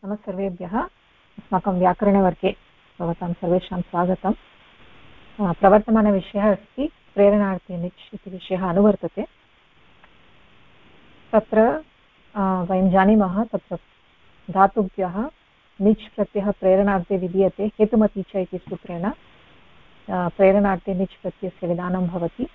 नमः सर्वेभ्यः। अस्माकं व्याकरणवर्गे भवतां सर्वेषां स्वागतम्। प्रवर्तमानविषयः अस्ति प्रेरणार्थे निच् इति विषयः अनुवर्तते। तत्र वयं जानीमः तत्र धातुभ्यः निच् प्रत्ययः प्रेरणार्थे विधीयते हेतुमति च इति सूत्रेण प्रेरणार्थे निच् प्रत्ययस्य विधानं भवति।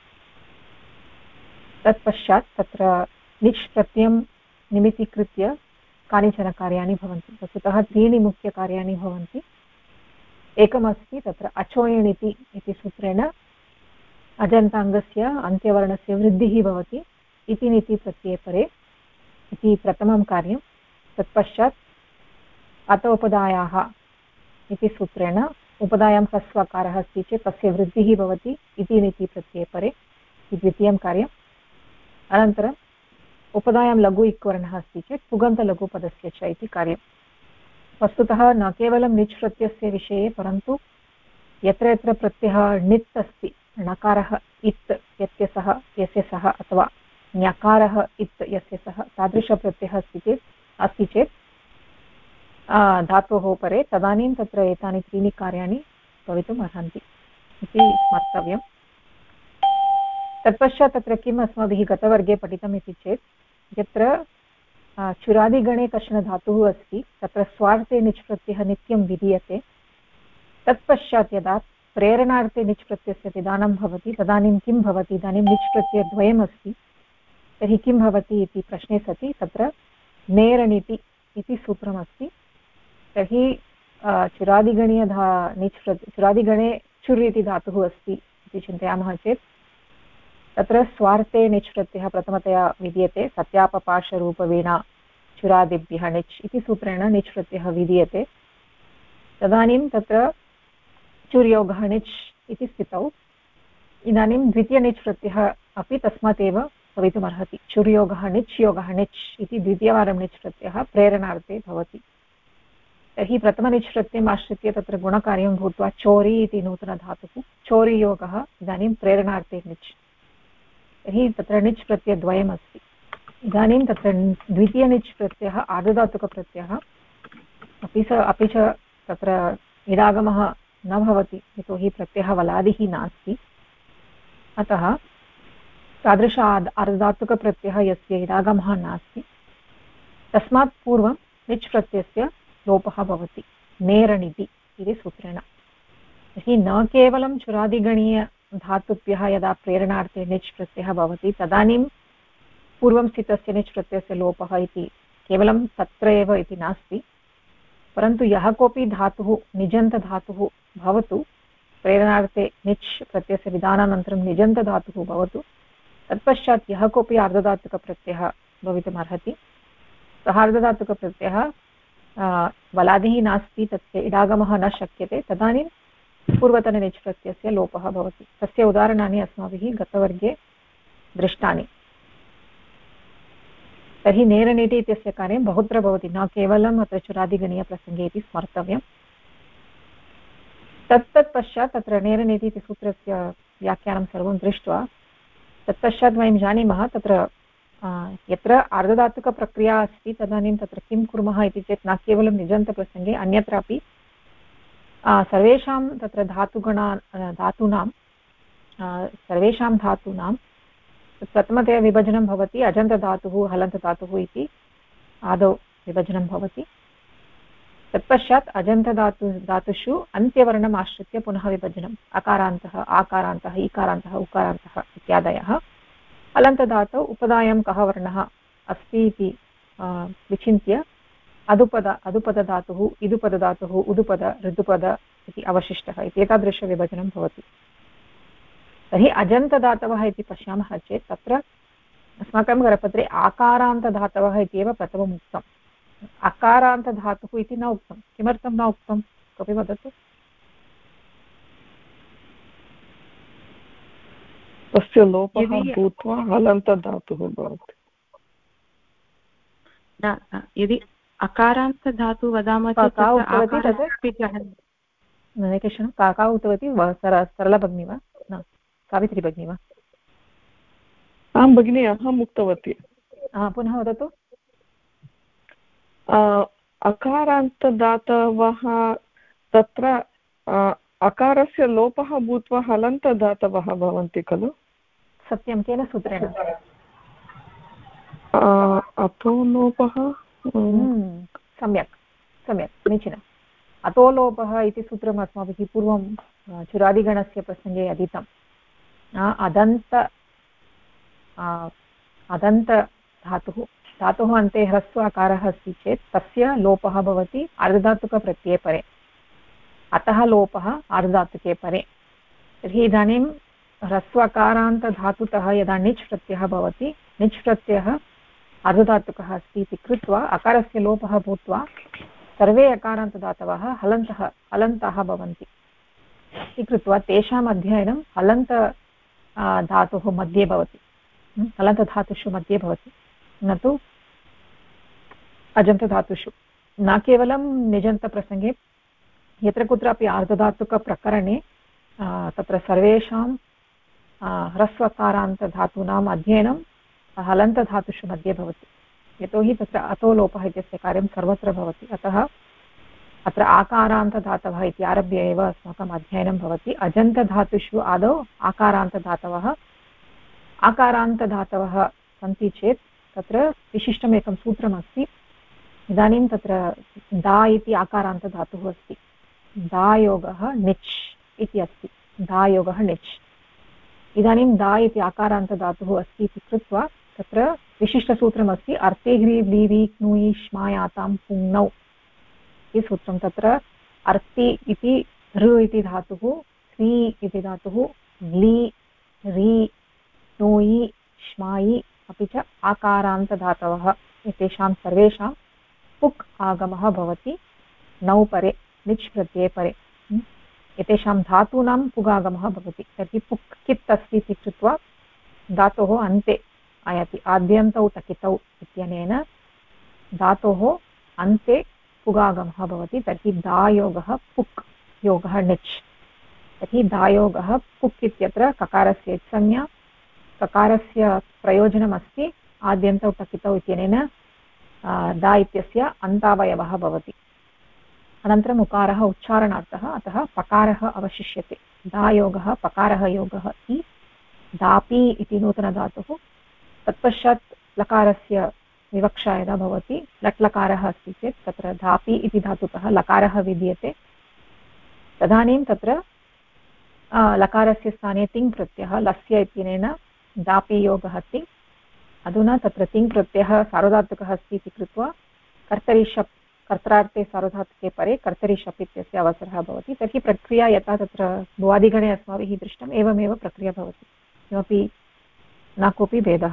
तत्पश्चात् तत्र निच् प्रत्ययं निमित्तीकृत्य कानिचन कार्याणि भवन्ति। वस्तुतः त्रीणि मुख्यकार्याणि भवन्ति। एकमस्ति तत्र अचोयणिति इति सूत्रेण अजन्ताङ्गस्य अन्त्यवर्णस्य वृद्धिः भवति इति नीति प्रत्यये परे इति प्रथमं कार्यं। तत्पश्चात् अत उपदायाः इति सूत्रेण उपदायां ह्रस्वकारः अस्ति चेत् तस्य वृद्धिः भवति इति नीति प्रत्यये परे इति द्वितीयं कार्यम्। अनन्तरम् उपदायां लघु इक्वर्णः अस्ति चेत् पुगन्तलघुपदस्य च इति कार्यं। वस्तुतः न केवलं निच् प्रत्ययस्य विषये परन्तु यत्र यत्र प्रत्ययः णित् अस्ति, णकारः इत् यस्य सः अथवा ञकारः इत् यस्य सः तादृशप्रत्ययः अस्ति चेत् धातोः परे तदानीं तत्र एतानि त्रीणि कार्याणि भवितुम् अर्हन्ति इति स्मर्तव्यम्। तत्पश्चात् तत्र किम् अस्माभिः गतवर्गे पठितम् इति चेत् यत्र चुरादिगणे कश्चन धातुः अस्ति तत्र स्वार्थे निच् प्रत्ययः नित्यं विधीयते। तत्पश्चात् यदा प्रेरणार्थे निच् प्रत्ययस्य विधानं भवति तदानीं किं भवति, इदानीं निच् प्रत्ययद्वयमस्ति तर्हि किं भवति इति प्रश्ने सति तत्र नेरनिति इति सूत्रमस्ति। तर्हि चुरादिगणीय चुरादिगणे चुर् इति धातुः अस्ति इति चिन्तयामः चेत् तत्र स्वार्थे निच् प्रत्ययः प्रथमतया विधीयते। सत्यापपाशरूपवीणा चुरादिभ्यः निच् इति सूत्रेण निच् प्रत्ययः विधीयते। तदानीं तत्र चुर्योगः निच् इति स्थितौ इदानीं द्वितीयनिच् प्रत्ययः अपि तस्मात् एव भवितुमर्हति। चुर्योगः निच् इति द्वितीयवारं निच् प्रत्ययः प्रेरणार्थे भवति। तर्हि प्रथमनिच् प्रत्ययम् आश्रित्य तत्र गुणकार्यं भूत्वा चोरि इति नूतनधातुः चोरियोगः इदानीं प्रेरणार्थे निच्। तर्हि तत्र निच् प्रत्ययद्वयमस्ति। इदानीं तत्र द्वितीयनिच् प्रत्ययः आर्धधातुकप्रत्ययः अपि च तत्र इडागमः न भवति यतोहि प्रत्ययः वलादिः नास्ति। अतः तादृश आर्धधातुकप्रत्ययः यस्य इडागमः नास्ति तस्मात् पूर्वं निच् प्रत्ययस्य लोपः भवति नेरनिति इति सूत्रेण। तर्हि न केवलं चुरादिगणीय धातुभ्यः यदा प्रेरणार्थे निच् प्रत्ययः भवति तदानीं पूर्वं स्थितस्य निच् प्रत्ययस्य लोपः इति केवलं तत्र एव इति नास्ति, परन्तु यः कोऽपि धातुः निजन्तधातुः भवतु, प्रेरणार्थे निच् प्रत्ययस्य विधानानन्तरं निजन्तधातुः भवतु, तत्पश्चात् यः कोऽपि आर्धधातुकप्रत्ययः भवितुमर्हति। सः आर्धधातुकप्रत्ययः वलादिः नास्ति, तस्य इडागमः न शक्यते, तदानीं पूर्वतननिच् प्रत्ययस्य लोपः भवति। तस्य उदाहरणानि अस्माभिः गतवर्गे दृष्टानि। तर्हि नेरनिति इत्यस्य कार्यं बहुत्र भवति, न केवलम् अत्र चुरादिगणीयप्रसङ्गे इति स्मर्तव्यम्। तत्पश्चात् तत्र नेरनिति इति सूत्रस्य व्याख्यानं सर्वं दृष्ट्वा तत्पश्चात् वयं जानीमः तत्र यत्र आर्धधातुकप्रक्रिया अस्ति तदानीं तत्र किं कुर्मः इति चेत् न केवलं निजन्तप्रसङ्गे अन्यत्रापि सर्वेषां तत्र धातूनां सर्वेषां धातूनां प्रथमतया विभजनं भवति अजन्तधातुः हलन्तधातुः इति आदौ विभजनं भवति। तत्पश्चात् धातुषु अन्त्यवर्णम् आश्रित्य पुनः विभजनम् अकारान्तः आकारान्तः इकारान्तः उकारान्तः इत्यादयः। हलन्तधातौ उपदायां कः वर्णः अस्ति इति विचिन्त्य अदुपदधातुः इदुपदधातुः उदुपद ऋतुपद इति अवशिष्टः इति एतादृशविभजनं भवति। तर्हि अजन्तधातवः इति पश्यामः चेत् तत्र अस्माकं करपत्रे आकारान्तधातवः इत्येव प्रथमम् उक्तम्। अकारान्तधातुः इति न उक्तं। किमर्थं न उक्तं कोऽपि वदतु? तस्य लोपः भूत्वा हलन्तधातुः भवति। यदि अकारान्तधातुः वदामः चेत् का उक्तवती सरला भगिनी वा न सावित्री भगिनी वा? आं भगिनी, अहम् उक्तवती। पुनः वदतु। अकारान्तदातवः तत्र अकारस्य लोपः भूत्वा हलन्तदातवः भवन्ति खलु? सत्यं, केन सूत्रेण? अतो लोपः। सम्यक् सम्यक्, समीचीनम्। अतो लोपः इति सूत्रम् अस्माभिः पूर्वं चुरादिगणस्य प्रसङ्गे अधीतम्। अदन्तधातुः, धातुः अन्ते ह्रस्व अकारः अस्ति चेत् तस्य लोपः भवति आर्धधातुकप्रत्यये परे, अतः लोपः आर्धधातुके परे। तर्हि इदानीं ह्रस्वकारान्तधातुतः यदा णिच् प्रत्ययः भवति, णिच् प्रत्ययः आर्धधातुकः अस्ति इति कृत्वा अकारस्य लोपः भूत्वा सर्वे अकारान्तदातवः हलन्तः भवन्ति इति कृत्वा तेषाम् अध्ययनं हलन्त धातुः मध्ये भवति, हलन्तधातुषु मध्ये भवति, न तु अजन्तधातुषु। न केवलं निजन्तप्रसङ्गे, यत्र कुत्रापि आर्धधातुकप्रकरणे तत्र सर्वेषां ह्रस्वकारान्तधातूनाम् अध्ययनं हलन्तधातुषु मध्ये भवति, यतोहि तत्र अतो लोपः इत्यस्य कार्यं सर्वत्र भवति। अतः अत्र आकारान्तधातवः इति आरभ्य एव अस्माकम् अध्ययनं भवति। अजन्तधातुषु आदौ आकारान्तधातवः सन्ति चेत् तत्र विशिष्टम् एकं सूत्रमस्ति। इदानीं तत्र दा इति आकारान्तधातुः अस्ति, दायोगः णिच् इति अस्ति, दायोगः णिच्। इदानीं दा इति आकारान्तधातुः अस्ति इति कृत्वा तत्र विशिष्टसूत्रमस्ति, अर्थे ह्री व्लीरि क्नुयि श्मायातां पुङ्नौ इति सूत्रं। तत्र अर्ति इति ऋ इति धातुः, ह्री इति धातुः, व्ली रि क्नुयि श्मायि अपि च आकारान्तधातवः एतेषां सर्वेषां पुक् आगमः भवति नौ परे, णिच् प्रत्यये परे। एतेषां धातूनां पुगागमः भवति। तर्हि पुक् कित् अस्ति इति कृत्वा धातोः अन्ते आयाति, आद्यन्तौ टकितौ इत्यनेन धातोः अन्ते पुगागमः भवति। तर्हि दायोगः पुक् योगः णिच्। तर्हि दायोगः पुक् इत्यत्र ककारस्य संज्ञा, ककारस्य प्रयोजनमस्ति आद्यन्तौ टकितौ इत्यनेन दा इत्यस्य अन्तावयवः भवति। अनन्तरम् उकारः उच्चारणार्थः, अतः पकारः अवशिष्यते। दायोगः पकारः योगः इति दापि इति नूतनधातुः। तत्पश्चात् लकारस्य विवक्षा यदा भवति, लट् लकारः अस्ति चेत् तत्र धापि इति धातुतः लकारः विधीयते। तदानीं तत्र लकारस्य स्थाने तिङ् प्रत्ययः लस्य इत्यनेन दापि योगः तिङ्। अधुना तत्र तिङ् प्रत्ययः सार्वधातुकः अस्ति इति कृत्वा कर्तरि शप्, कर्त्रार्थे सार्वधातुके परे कर्तरि शप् इत्यस्य अवसरः भवति। तर्हि प्रक्रिया यथा तत्र भुवादिगणे अस्माभिः दृष्टम् एवमेव प्रक्रिया भवति, किमपि न कोऽपि भेदः।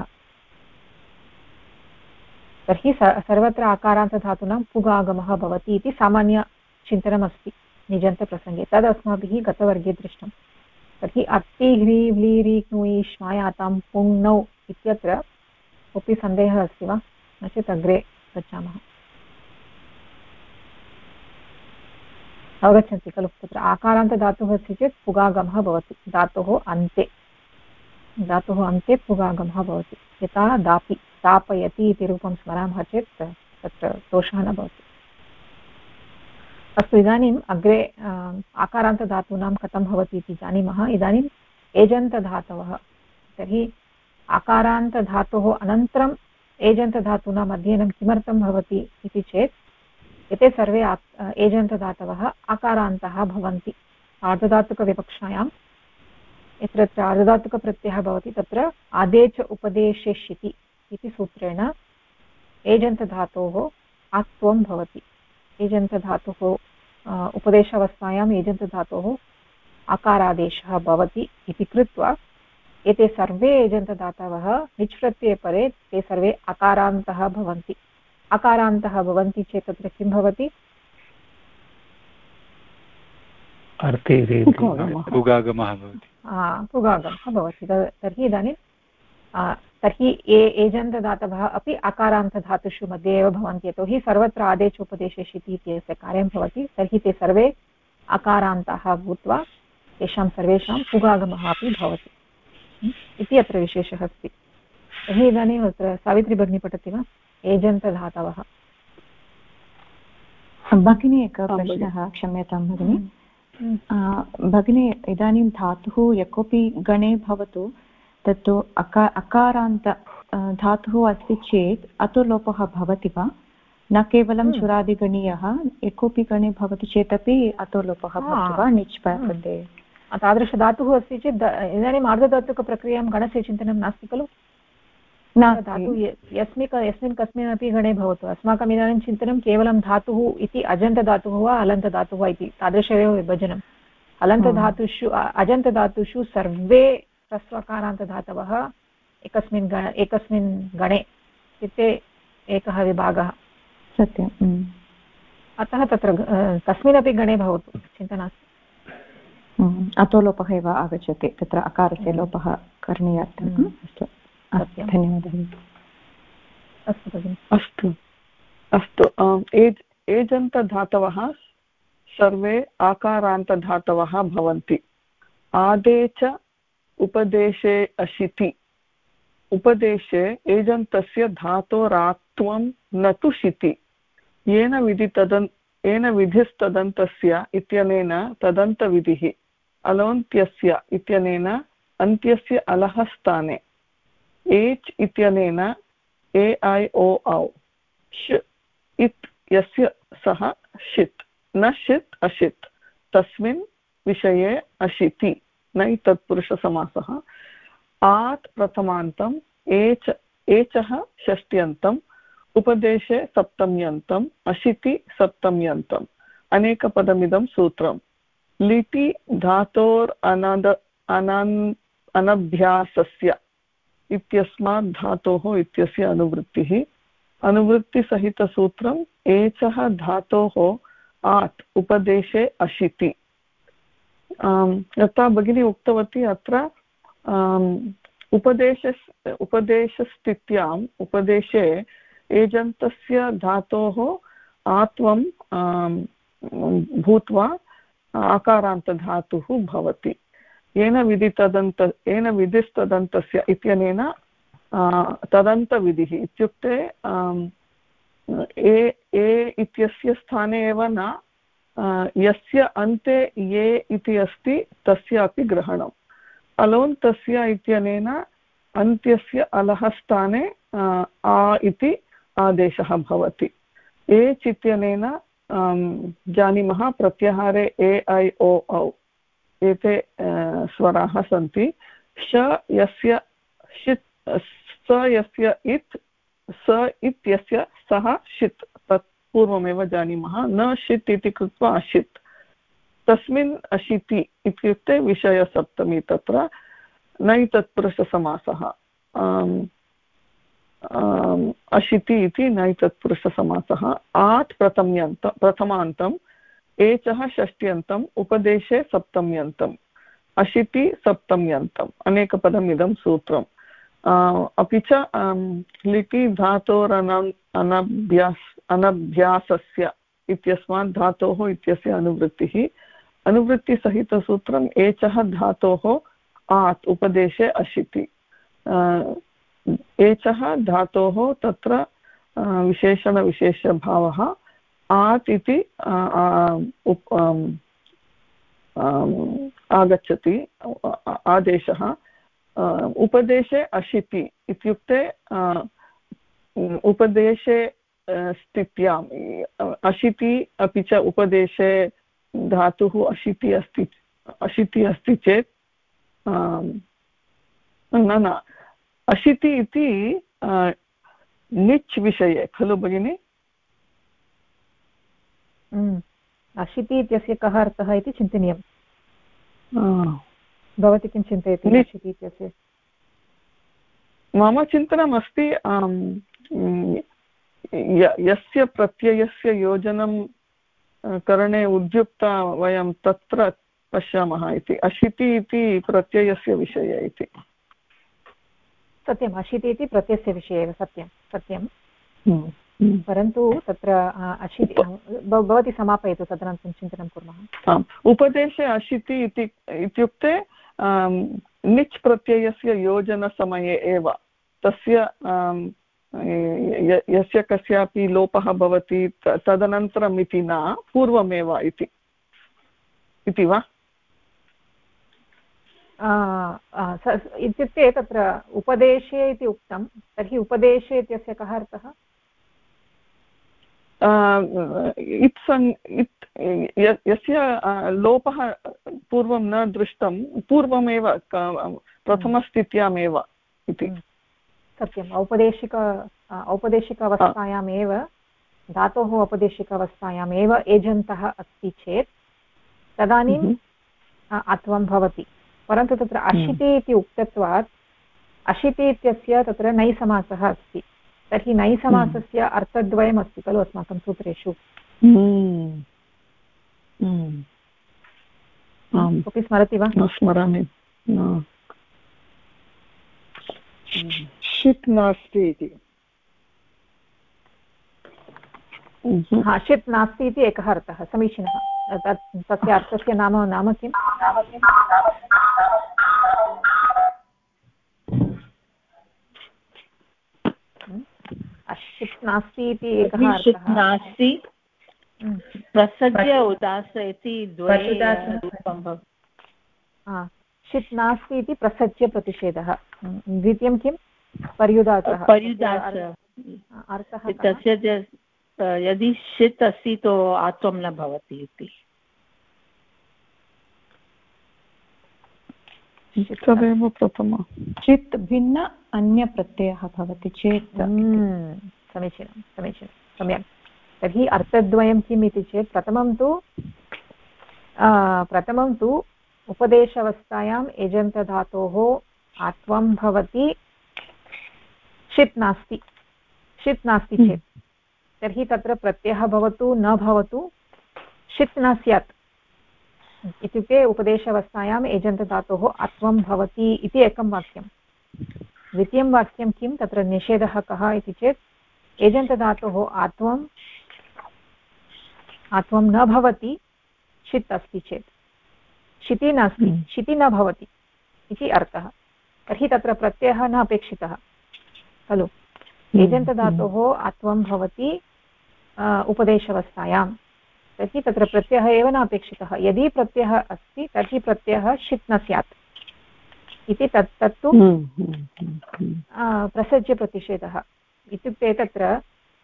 तर्हि सर्वत्र आकारान्तधातूनां पुगागमः भवति इति सामान्यचिन्तनमस्ति निजन्तप्रसङ्गे, तद् अस्माभिः गतवर्गे दृष्टं। तर्हि अर्ति ह्री व्लीरि क्नुयि श्मायातां पुङ्नौ इत्यत्र कोऽपि सन्देहः अस्ति वा? न चेत् अग्रे गच्छामः। अवगच्छन्ति खलु? तत्र आकारान्तधातुः अस्ति चेत् पुगागमः भवति, धातोः अन्ते पुगागमः भवति। यथा दापि, दापयति इति रूपं स्मरामः चेत् तत्र दोषः न भवति। अस्तु, इदानीम् अग्रे आकारान्तधातूनां कथं भवति इति जानीमः। इदानीम् एजन्तधातवः, तर्हि आकारान्तधातोः अनन्तरम् एजन्तधातूनाम् अध्ययनं किमर्थं भवति इति चेत् एते सर्वे एजन्तधातवः आकारान्तः भवन्ति। आर्धधातुकविवक्षायां यत्र आर्धधातुकप्रत्ययः भवति तत्र आदेच उपदेशेष्यति इति सूत्रेण एजन्तधातोः आत्वं भवति। एजन्तधातुः उपदेशावस्थायाम् एजन्तधातोः आकारादेशः भवति इति कृत्वा एते सर्वे एजन्तधातवः णिच् प्रत्यये परे ते सर्वे अकारान्तः भवन्ति। अकारान्तः भवन्ति चेत् तत्र किं भवति? पुगागमः भवति। पुगागमः भवति। तर्हि इदानीं तर्हि एजन्तधातवः अपि अकारान्तधातुषु मध्ये एव भवन्ति, यतोहि सर्वत्र आदेशोपदेशेषिति इत्यस्य कार्यं भवति। तर्हि ते सर्वे अकारान्ताः भूत्वा तेषां सर्वेषां पुगागमः अपि भवति इति अत्र विशेषः अस्ति। तर्हि इदानीम् अत्र सावित्री भगिनी पठति वा? एजन्तधातवः। भगिनी एकः प्रश्नः, क्षम्यतां भगिनी। भगिनी, इदानीं धातुः यः कोऽपि गणे भवतु, तत्तु अकारान्त धातुः अस्ति चेत् अतो लोपः भवति वा? न केवलं चुरादिगणीयः, यः कोऽपि गणे भवति चेदपि अतो लोपः भवति वा निच् प्रत्यये? तादृशधातुः अस्ति चेत् इदानीम् आर्धधातुकप्रक्रियां गणस्य चिन्तनं नास्ति खलु। धातु यस्मिन् कस्मिन्नपि गणे भवतु, अस्माकम् इदानीं चिन्तनं केवलं धातुः इति अजन्तधातुः वा अलन्तधातुः वा इति तादृशमेव विभजनम्। अलन्तधातुषु अजन्तधातुषु सर्वे ह्रस्वकारान्तधातवः एकस्मिन् गणे इत्युक्ते एकः विभागः। सत्यम्। अतः तत्र कस्मिन्नपि गणे भवतु चिन्ता नास्ति, अतो लोपः एव आगच्छति, तत्र अकारस्य लोपः करणीयार्थम्। अस्तु, धन्यवादः। अस्तु भगिनि। अस्तु अस्तु। एजन्तधातवः सर्वे आकारान्तधातवः भवन्ति। आदे च उपदेशे अशिति। उपदेशे एजन्तस्य धातोरात्वं न तु शिति। येन विधिस्तदन्तस्य इत्यनेन तदन्तविधिः अलोन्त्यस्य इत्यनेन अन्त्यस्य अलः स्थाने। एच् इत्यनेन ए ऐ ओ औ। श इत् यस्य सः शित्, न शित् अशित्, तस्मिन् विषये अशिति, नै तत्पुरुषसमासः। आत् प्रथमान्तम्, एचः षष्ट्यन्तम्, उपदेशे सप्तम्यन्तम्, अशिति सप्तम्यन्तम्। अनेकपदमिदं सूत्रम्। लिटि अनभ्यासस्य इत्यस्मात् धातोः इत्यस्य अनुवृत्तिः। अनुवृत्तिसहितसूत्रम् एचः धातोः आत् उपदेशे अशिति। यथा भगिनी उक्तवती, अत्र उपदेशस्थित्याम् उपदेशे एजन्तस्य धातोः आत्वं भूत्वा आकारान्तधातुः भवति। येन विधिस्तदन्तस्य इत्यनेन तदन्तविधिः इत्युक्ते ए इत्यस्य स्थाने एव न, यस्य अन्ते ये इति अस्ति तस्य अपि ग्रहणम्। अलोन्तस्य इत्यनेन अन्त्यस्य अलः स्थाने आ इति आदेशः भवति। एच् इत्यनेन जानीमः प्रत्याहारे ए ऐ ओ औ एते स्वराः सन्ति। श यस्य शित्, स यस्य इत्, स इत्यस्य सः शित्, तत् पूर्वमेव जानीमः। न शित् इति कृत्वा अशित्, तस्मिन् अशिति इत्युक्ते विषयसप्तमी, तत्र नै तत्पुरुषसमासः। अशिति इति नै तत्पुरुषसमासः। आत् प्रथमान्तम्, एचः षष्ट्यन्तम्, उपदेशे सप्तम्यन्तम्, अशिति सप्तम्यन्तम्। अनेकपदम् इदं सूत्रम्। अपि च लिटि अनभ्यासस्य इत्यस्मात् धातोः इत्यस्य अनुवृत्तिः। अनुवृत्तिसहितसूत्रम् एचः धातोः आत् उपदेशे अशिति। एचः धातोः तत्र विशेषणविशेषभावः आत् इति आगच्छति आदेशः। उपदेशे अशिति इत्युक्ते उपदेशे स्थित्याम् अशिति, अपि च उपदेशे धातुः अशिति अस्ति चेत् न अशिति इति निच् विषये खलु भगिनि? अशिति इत्यस्य कः अर्थः इति चिन्तनीयम्। भवती किं चिन्तयति अशिति इत्यस्य? मम चिन्तनमस्ति यस्य प्रत्ययस्य योजनं करणे उद्युक्ता वयं तत्र पश्यामः इति। अशिति इति प्रत्ययस्य विषये इति। सत्यम्, अशिति इति प्रत्ययस्य विषये एव, सत्यं सत्यं। परन्तु तत्र अशिति भवती समापयतु, तदनन्तरं चिन्तनं कुर्मः। आम्, उपदेशे अशिति इत्युक्ते निच् प्रत्ययस्य योजनसमये एव तस्य यस्य कस्यापि लोपः भवति तदनन्तरम् इति न पूर्वमेव इति वा? इत्युक्ते तत्र उपदेशे इति उक्तं, तर्हि उपदेशे इत्यस्य कः अर्थः? यस्य लोपः पूर्वं न दृष्टं पूर्वमेव प्रथमस्थित्यामेव इति। सत्यम्, औपदेशिकावस्थायामेव धातोः औपदेशिकावस्थायामेव एजन्तः अस्ति चेत् तदानीम् अत्वं भवति। परन्तु तत्र अशिति इति उक्तत्वात् अशिति इत्यस्य तत्र नैसमासः अस्ति। तर्हि नैसमासस्य अर्थद्वयमस्ति खलु अस्माकं सूत्रेषु। कोऽपि स्मरति वा? न स्मरामि। षित् नास्ति इति। षित् नास्ति इति एकः अर्थः, समीचीनः। तस्य अर्थस्य नाम किम्? षित् नास्ति इति एकः अर्थः नास्ति, प्रसज्य उदास इति रूपं भवति। षित् नास्ति इति प्रसज्य प्रतिषेधः। द्वितीयं किं? पर्युदासः। अर्थः तस्य यदि षित् अस्ति तो आत्वं न भवति इति। तदेव प्रथमः। चित् भिन्न अन्यप्रत्ययः भवति चेत्। समीचीनं सम्यक्। तर्हि अर्थद्वयं किम् इति चेत् प्रथमं तु उपदेशावस्थायाम् एजन्तधातोः आत्वं भवति, षित् नास्ति चेत् तर्हि तत्र प्रत्ययः भवतु न भवतु षित् न स्यात्। इत्युक्ते उपदेशावस्थायाम् एजन्तधातोः आत्वं भवति इति एकं वाक्यं। द्वितीयं वाक्यं किं? तत्र निषेधः कः इति चेत् एजन्तधातोः आत्वं न भवति षित् अस्ति चेत्। शिति नास्ति, शिति न भवति इति अर्थः। तर्हि तत्र प्रत्ययः न अपेक्षितः खलु। एजन्तधातोः आत्वं भवति उपदेशावस्थायां, तर्हि तत्र प्रत्ययः एव न अपेक्षितः। यदि प्रत्ययः अस्ति तर्हि प्रत्ययः षित् न स्यात् इति तत्तु प्रसज्य प्रतिषेधः। इत्युक्ते तत्र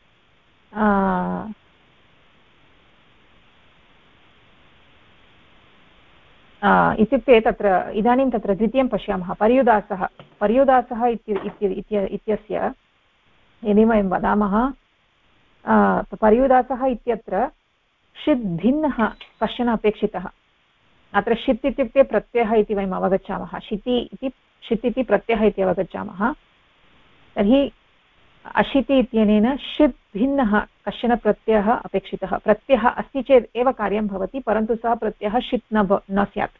इत्युक्ते तत्र इदानीं तत्र द्वितीयं पश्यामः। पर्युदासः इत्यस्य यदि वयं वदामः, पर्युदासः इत्यत्र षित् भिन्नः कश्चन अपेक्षितः। अत्र षित् इत्युक्ते प्रत्ययः इति वयम् अवगच्छामः। षित् इति प्रत्ययः इति अवगच्छामः। तर्हि अशिति इत्यनेन षित् भिन्नः कश्चन प्रत्ययः अपेक्षितः। प्रत्ययः अस्ति चेत् एव कार्यं भवति, परन्तु सः प्रत्ययः षित् न स्यात्।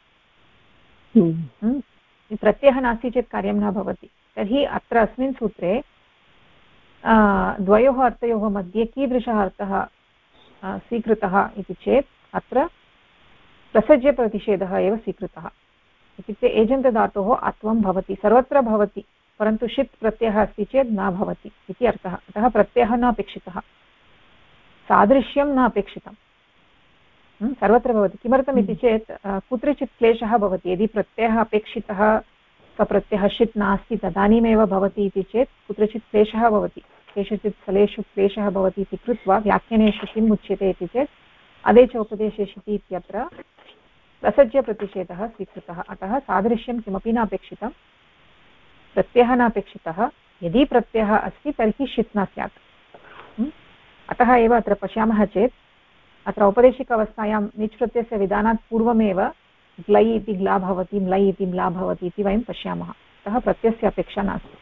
प्रत्ययः नास्ति चेत् कार्यं न भवति। तर्हि अत्र अस्मिन् सूत्रे द्वयोः अर्थयोः मध्ये कीदृशः अर्थः स्वीकृतः इति चेत् अत्र प्रसज्यप्रतिषेधः एव स्वीकृतः। इत्युक्ते एजन्तधातोः आत्वं भवति, सर्वत्र भवति, परन्तु षित् प्रत्ययः अस्ति चेत् न भवति इति अर्थः। अतः प्रत्ययः न अपेक्षितः, सादृश्यं न अपेक्षितं, सर्वत्र भवति। किमर्थम् इति चेत् कुत्रचित् क्लेशः भवति। यदि प्रत्ययः अपेक्षितः, प्रत्ययः षित् नास्ति तदानीमेव भवति इति चेत् कुत्रचित् क्लेशः भवति, केषुचित् स्थलेषु क्लेशः भवति इति कृत्वा व्याख्यानेषु किम् उच्यते इति चेत् अदेचोपदेशेषिति इत्यत्र प्रसज्यप्रतिषेधः स्वीकृतः। अतः सादृश्यं किमपि न अपेक्षितं, प्रत्ययः न अपेक्षितः। यदि प्रत्ययः अस्ति तर्हि षित् न स्यात्। अतः एव अत्र पश्यामः चेत् अत्र औपदेशिक अवस्थायां निच् प्रत्ययस्य विधानात् पूर्वमेव ग्लै इति ग्ला भवति, म्लै इति म्ला भवति इति वयं पश्यामः। अतः प्रत्ययस्य अपेक्षा नास्ति।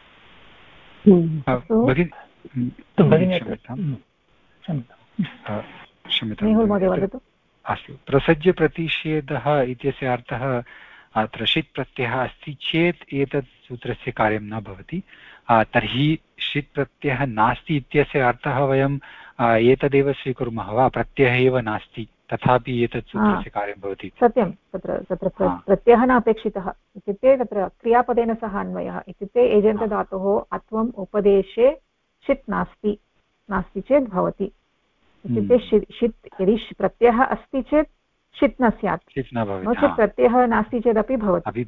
मेहुल् महोदय वदतु। अस्तु, प्रसज्यप्रतिषेधः इत्यस्य अर्थः अत्र षित् प्रत्ययः अस्ति चेत् एतत् सूत्रस्य कार्यं न भवति। तर्हि षित् प्रत्ययः नास्ति इत्यस्य अर्थः वयं एतदेव स्वीकुर्मः वा, प्रत्ययः एव नास्ति तथापि एतत् सूत्रस्य कार्यं भवति? सत्यं, तत्र प्रत्ययः न अपेक्षितः। इत्युक्ते तत्र क्रियापदेन सह अन्वयः। इत्युक्ते एजन्तधातोः अत्वम् उपदेशे षित् नास्ति चेत् भवति इत्युक्ते षित् यदि प्रत्ययः अस्ति चेत् षित् न स्यात् नो चेत् प्रत्ययः नास्ति चेदपि भवति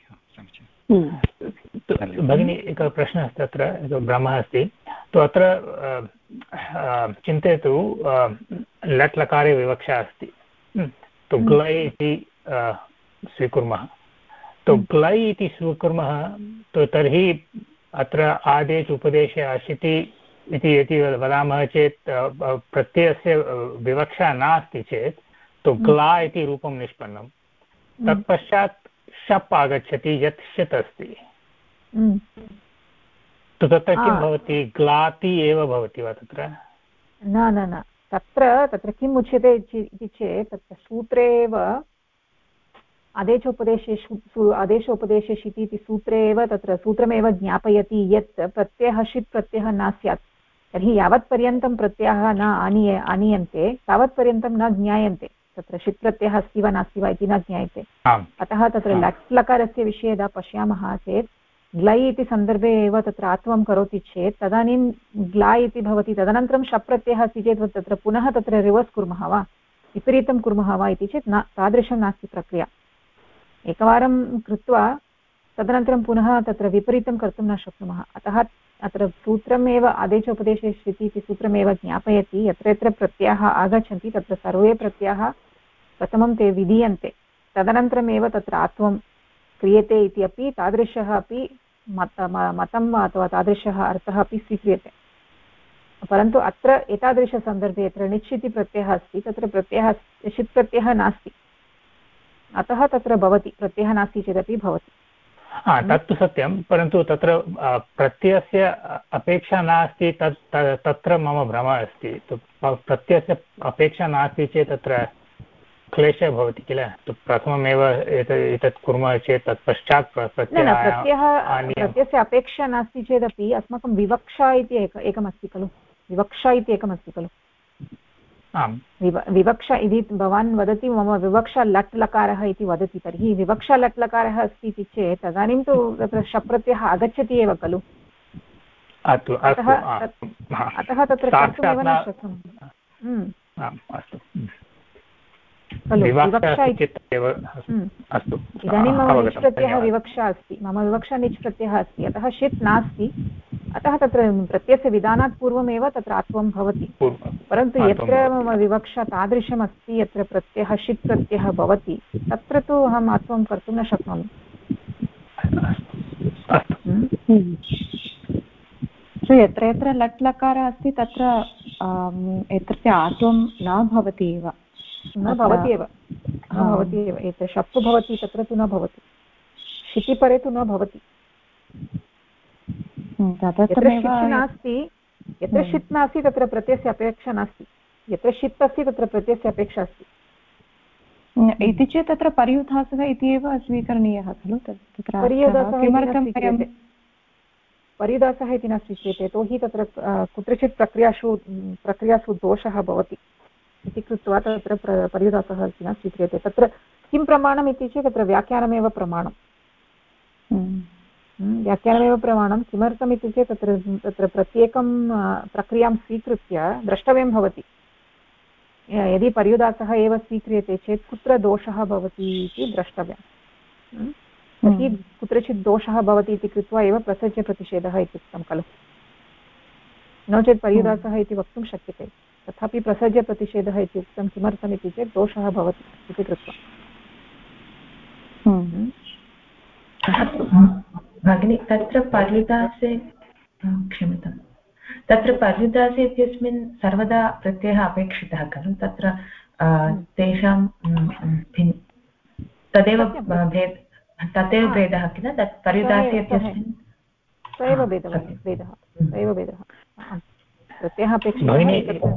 भगिनी एकः प्रश्नः अस्ति अत्र भ्रमः अस्ति तु अत्र चिन्तयतु लट् लकारे विवक्षा अस्ति तु ग्लै इति स्वीकुर्मः तु ग्लै इति स्वीकुर्मः तु तर्हि अत्र आदेश उपदेशे अशिति इति यदि वदामः चेत् प्रत्ययस्य विवक्षा नास्ति चेत् तु ग्ला इति रूपं निष्पन्नं तत्पश्चात् शप् आगच्छति यत् षित् अस्ति तु तत्र किं भवति ग्लाति एव भवति वा तत्र न तत्र किम् उच्यते इति चेत् तत्र सूत्रे एव आदेशोपदेशे षिति इति सूत्रे एव तत्र सूत्रमेव ज्ञापयति यत् प्रत्ययः षित् प्रत्ययः न स्यात् तर्हि यावत्पर्यन्तं प्रत्ययः न आनीयन्ते तावत्पर्यन्तं न ज्ञायन्ते तत्र षित् प्रत्ययः अस्ति वा नास्ति वा इति न ज्ञायते अतः तत्र लट् लकारस्य विषये यदा पश्यामः चेत् ग्लै इति सन्दर्भे एव तत्र आत्वं करोति चेत् तदानीं ग्ला इति भवति तदनन्तरं शप् प्रत्ययः अस्ति चेत् तत्र पुनः तत्र रिवर्स् कुर्मः वा विपरीतं कुर्मः वा इति चेत् न तादृशं नास्ति प्रक्रिया एकवारं कृत्वा तदनन्तरं पुनः तत्र विपरीतं कर्तुं न शक्नुमः अतः अत्र सूत्रमेव आदेशोपदेशे षिति इति सूत्रमेव ज्ञापयति यत्र यत्र प्रत्ययाः आगच्छन्ति तत्र सर्वे प्रत्ययाः प्रथमं ते विधीयन्ते तदनन्तरमेव तत्र आत्वं क्रियते इति अपि तादृशः अपि मतम् अथवा तादृशः अर्थः अपि स्वीक्रियते परन्तु अत्र एतादृशसन्दर्भे यत्र णिच् इति प्रत्ययः अस्ति तत्र प्रत्ययः षित् प्रत्ययः नास्ति अतः तत्र भवति प्रत्ययः नास्ति चेदपि भवति तत्तु सत्यं परन्तु तत्र प्रत्ययस्य अपेक्षा नास्ति तत्र मम भ्रमः अस्ति प्रत्ययस्य अपेक्षा नास्ति चेत् तत्र क्लेशः भवति किल प्रथममेव एतत् कुर्मः चेत् तत्पश्चात् प्रत्ययस्य अपेक्षा नास्ति चेदपि अस्माकं विवक्षा इति एकमस्ति खलु विवक्षा इति एकमस्ति खलु आम् विवक्षा इति भवान् वदति मम विवक्षा लट् लकारः इति वदति तर्हि विवक्षा लट् लकारः अस्ति इति चेत् तदानीं तु तत्र शप् प्रत्ययः आगच्छति एव खलु अतः तत्र कर्तुमेव न शक्नुमः इदानीं मम निच् प्रत्ययः विवक्षा अस्ति मम विवक्षा निच् प्रत्ययः अस्ति अतः षित् नास्ति अतः तत्र प्रत्ययस्य विधानात् पूर्वमेव तत्र आत्वं भवति परन्तु यत्र मम विवक्षा तादृशम् अस्ति यत्र प्रत्ययः षित् प्रत्ययः भवति तत्र तु अहम् आत्वं कर्तुं न शक्नोमि यत्र यत्र लट् लकारः अस्ति तत्र एतस्य आत्वं न भवति एव न भवति एव एतत् शप् भवति तत्र तु न भवति क्षितिपरे तु न भवति यत्र षित् नास्ति तत्र प्रत्ययस्य अपेक्षा नास्ति यत्र षित् अस्ति तत्र प्रत्ययस्य अपेक्षा अस्ति इति चेत् तत्र पर्युदासः इति एव स्वीकरणीयः खलु पर्युदासः इति न स्वीक्रियते यतोहि तत्र कुत्रचित् प्रक्रियासु दोषः भवति इति कृत्वा तत्र पर्युदासः इति न स्वीक्रियते तत्र किं प्रमाणम् इति चेत् तत्र व्याख्यानमेव प्रमाणं व्याख्यानमेव प्रमाणं किमर्थम् इति चेत् तत्र प्रत्येकं प्रक्रियां स्वीकृत्य द्रष्टव्यं भवति यदि पर्युदासः एव स्वीक्रियते चेत् कुत्र दोषः भवति इति द्रष्टव्यं तर्हि कुत्रचित् दोषः भवति इति कृत्वा एव प्रसज्य प्रतिषेधः इत्युक्तं खलु नो चेत् पर्युदासः इति वक्तुं शक्यते तथापि प्रसज्य प्रतिषेधः इत्युक्तं किमर्थम् इति चेत् दोषः भवति इति कृत्वा भगिनी तत्र पर्युदासे क्षम्यतां तत्र पर्युदासे इत्यस्मिन् सर्वदा प्रत्ययः अपेक्षितः खलु तत्र तेषां तदेव भेदः किल तत् पर्युदासे इत्यस्मिन् स एव भेदः प्रत्ययः अपेक्षितः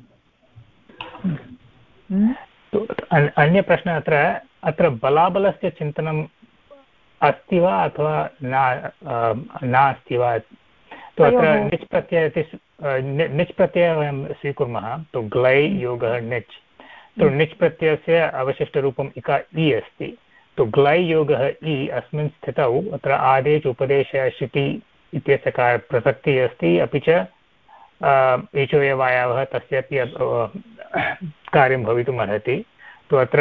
अन्यप्रश्नः अत्र बलाबलस्य चिन्तनम् अस्ति वा अथवा नास्ति वा तु अत्र निच् प्रत्ययः वयं स्वीकुर्मः तु ग्लै योगः निच् तु निच् प्रत्ययस्य अवशिष्टरूपम् इका इ अस्ति तु ग्लै योगः इ अस्मिन् स्थितौ अत्र आदेश उपदेश शिति इत्यस्य प्रसक्तिः अस्ति अपि च एचोयवायवः तस्यापि कार्यं भवितुम् अर्हति तु अत्र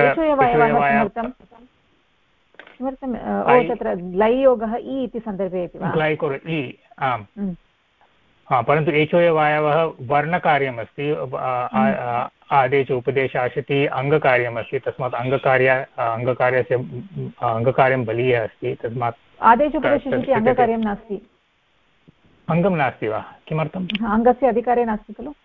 किमर्थं तत्र ग्लैयोगः इ इति सन्दर्भे इति वा ग्लैकोर् इ आम् परन्तु एचोयवायवः वर्णकार्यमस्ति आदेश उपदेशाशिति अङ्गकार्यमस्ति तस्मात् अङ्गकार्यं बलीयः अस्ति तस्मात् आदेशोपदेशशिति अङ्गकार्यं नास्ति अङ्गं नास्ति वा किमर्थम् अङ्गस्य अधिकारे नास्ति खलु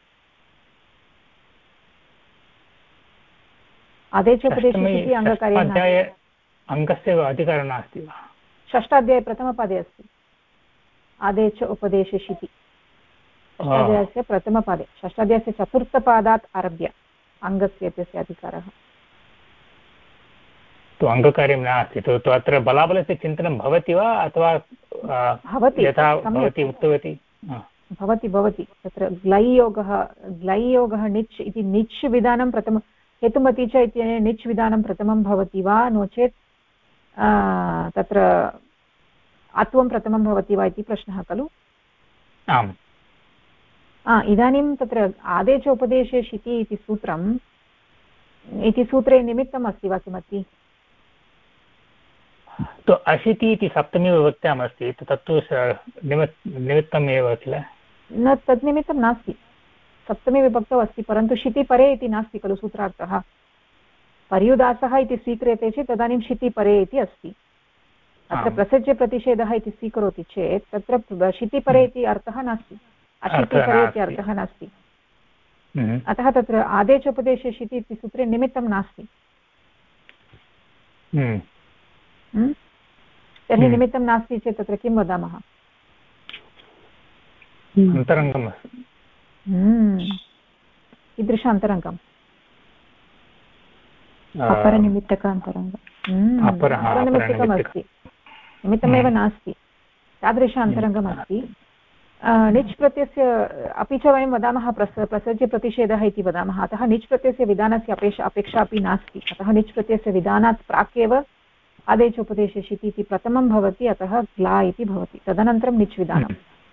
आदेशोपदेशशिति अङ्गकार्ये अङ्गस्य अधिकारः नास्ति वा षष्ठाध्याये प्रथमपादे अस्ति आदेश उपदेशशिति षष्ठाध्यायस्य प्रथमपादे षष्ठाध्यायस्य चतुर्थपादात् आरभ्य अङ्गस्य इत्यस्य अधिकारः तु अङ्गकार्यं नास्ति तु अत्र बलाबलस्य चिन्तनं भवति वा अथवा यथा भवती उक्तवती भवति तत्र ग्लैयोगः निच् इति निच् विधानं प्रथमं हेतुमति च इत्यनेन निच् विधानं प्रथमं भवति वा नो चेत् तत्र आत्वं प्रथमं भवति वा इति प्रश्नः खलु आम् इदानीं तत्र आदेशोपदेशे शिति इति सूत्रे निमित्तम् अस्ति वा किमपि तु अशिति इति सप्तमी विभक्त्याम् अस्ति तत्तु निमित्तम् एव किल न तद् निमित्तं नास्ति सप्तमी विभक्तौ अस्ति परन्तु शितिपरे इति नास्ति खलु सूत्रार्थः पर्युदासः इति स्वीक्रियते चेत् तदानीं शितिपरे इति अस्ति अत्र प्रसज्य प्रतिषेधः इति स्वीकरोति चेत् तत्र शितिपरे इति अर्थः नास्ति अशितिपरे इति अर्थः नास्ति अतः तत्र आदेशोपदेशे शिति इति सूत्रे निमित्तं नास्ति तर्हि निमित्तं नास्ति चेत् तत्र किं वदामः अन्तरङ्गम् कीदृश अन्तरङ्गम् अपरनिमित्तकमस्ति निमित्तमेव नास्ति तादृश अन्तरङ्गमस्ति निच् प्रत्ययस्य अपि च वयं वदामः प्रसज्य प्रतिषेधः इति वदामः अतः निच् प्रत्ययस्य विधानस्य अपेक्षा अपि नास्ति अतः निच् प्रत्ययस्य विधानात् प्राक् एव आदेशोपदेशे शिति इति प्रथमं भवति अतः ग्ला इति भवति तदनन्तरं निच् विधानम्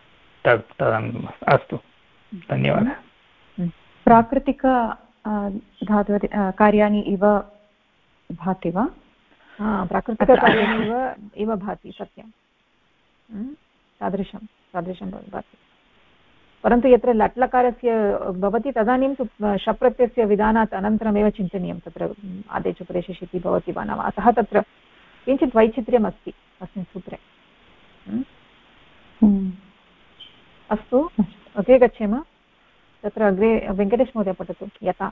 अस्तु धन्यवादः प्राकृतिक धातु कार्याणि इव भाति वा प्राकृतिककार्याणि इव भाति सत्यं तादृशं भाति परन्तु यत्र लट्लकारस्य भवति तदानीं तु शप्रत्ययस्य विधानात् अनन्तरमेव चिन्तनीयं तत्र आदेशोपदेशे शिति भवति वा न वा अतः तत्र किञ्चित् वैचित्र्यम् अस्ति अस्मिन् सूत्रे अस्तु अग्रे गच्छेम तत्र अग्रे वेङ्कटेशमहोदय पठतु यथा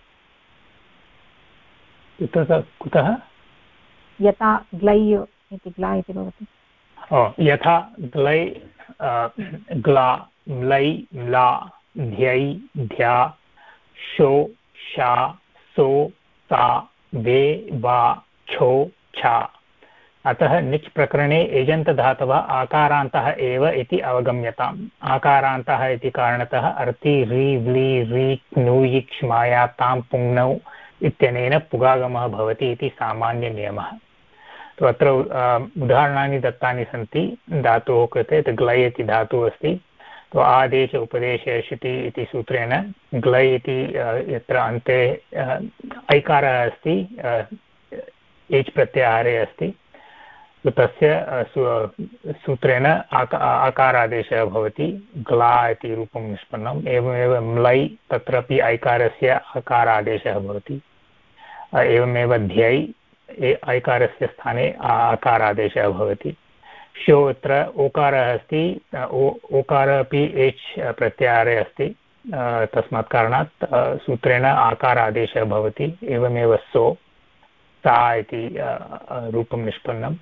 कुतः यथा ग्लै इति ग्ला इति भवति यथा ग्लै ग्ला म्लै म्ला ध्यै ध्या शो शा सो सा वे वा छो छा अतः निच् प्रकरणे एजन्तधातवः आकारान्तः एव इति अवगम्यताम् आकारान्तः इति कारणतः अर्ति रि व्लि रि क्नुयिक् श्माया तां पुङ्नौ इत्यनेन पुगागमः भवति इति सामान्यनियमः तो अत्र उदाहरणानि दत्तानि सन्ति धातोः कृते ग्लै इति धातुः अस्ति तो आदेश उपदेशे शिति इति सूत्रेण ग्लै इति यत्र अन्ते ऐकारः अस्ति एच् प्रत्याहारे अस्ति तस्य सूत्रेण आकारादेशः भवति ग्ला इति रूपं निष्पन्नम् एवमेव म्लै तत्रापि ऐकारस्य आकारादेशः भवति एवमेव ध्यै ऐकारस्य स्थाने आकारादेशः भवति शो अत्र ओकारः अस्ति ओकारः अपि एच् प्रत्याहारे अस्ति तस्मात् कारणात् सूत्रेण आकारादेशः भवति एवमेव सो सा इति रूपं निष्पन्नम्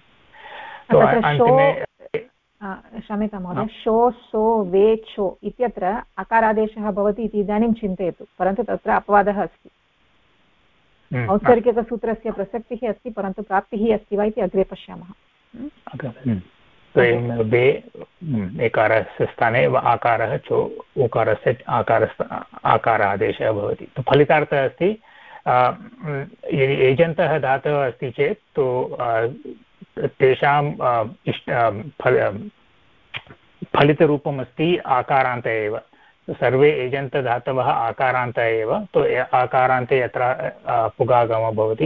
क्षम्यतां महोदय शो सो वे छो इत्यत्र अकारादेशः भवति इति इदानीं चिन्तयतु परन्तु तत्र अपवादः अस्ति औत्सर्गिकसूत्रस्य प्रसक्तिः अस्ति परन्तु प्राप्तिः अस्ति वा इति अग्रे पश्यामः वे एकारस्य स्थाने आकारः चो ओकारस्य आकारादेशः भवति तु फलितार्थः अस्ति यदि एजन्तः धातवः अस्ति चेत् तु तेषां फलितरूपम् अस्ति आकारान्त एव सर्वे एजन्तधातवः आकारान्तः एव, तो आकारान्ते यत्र पुगागमः भवति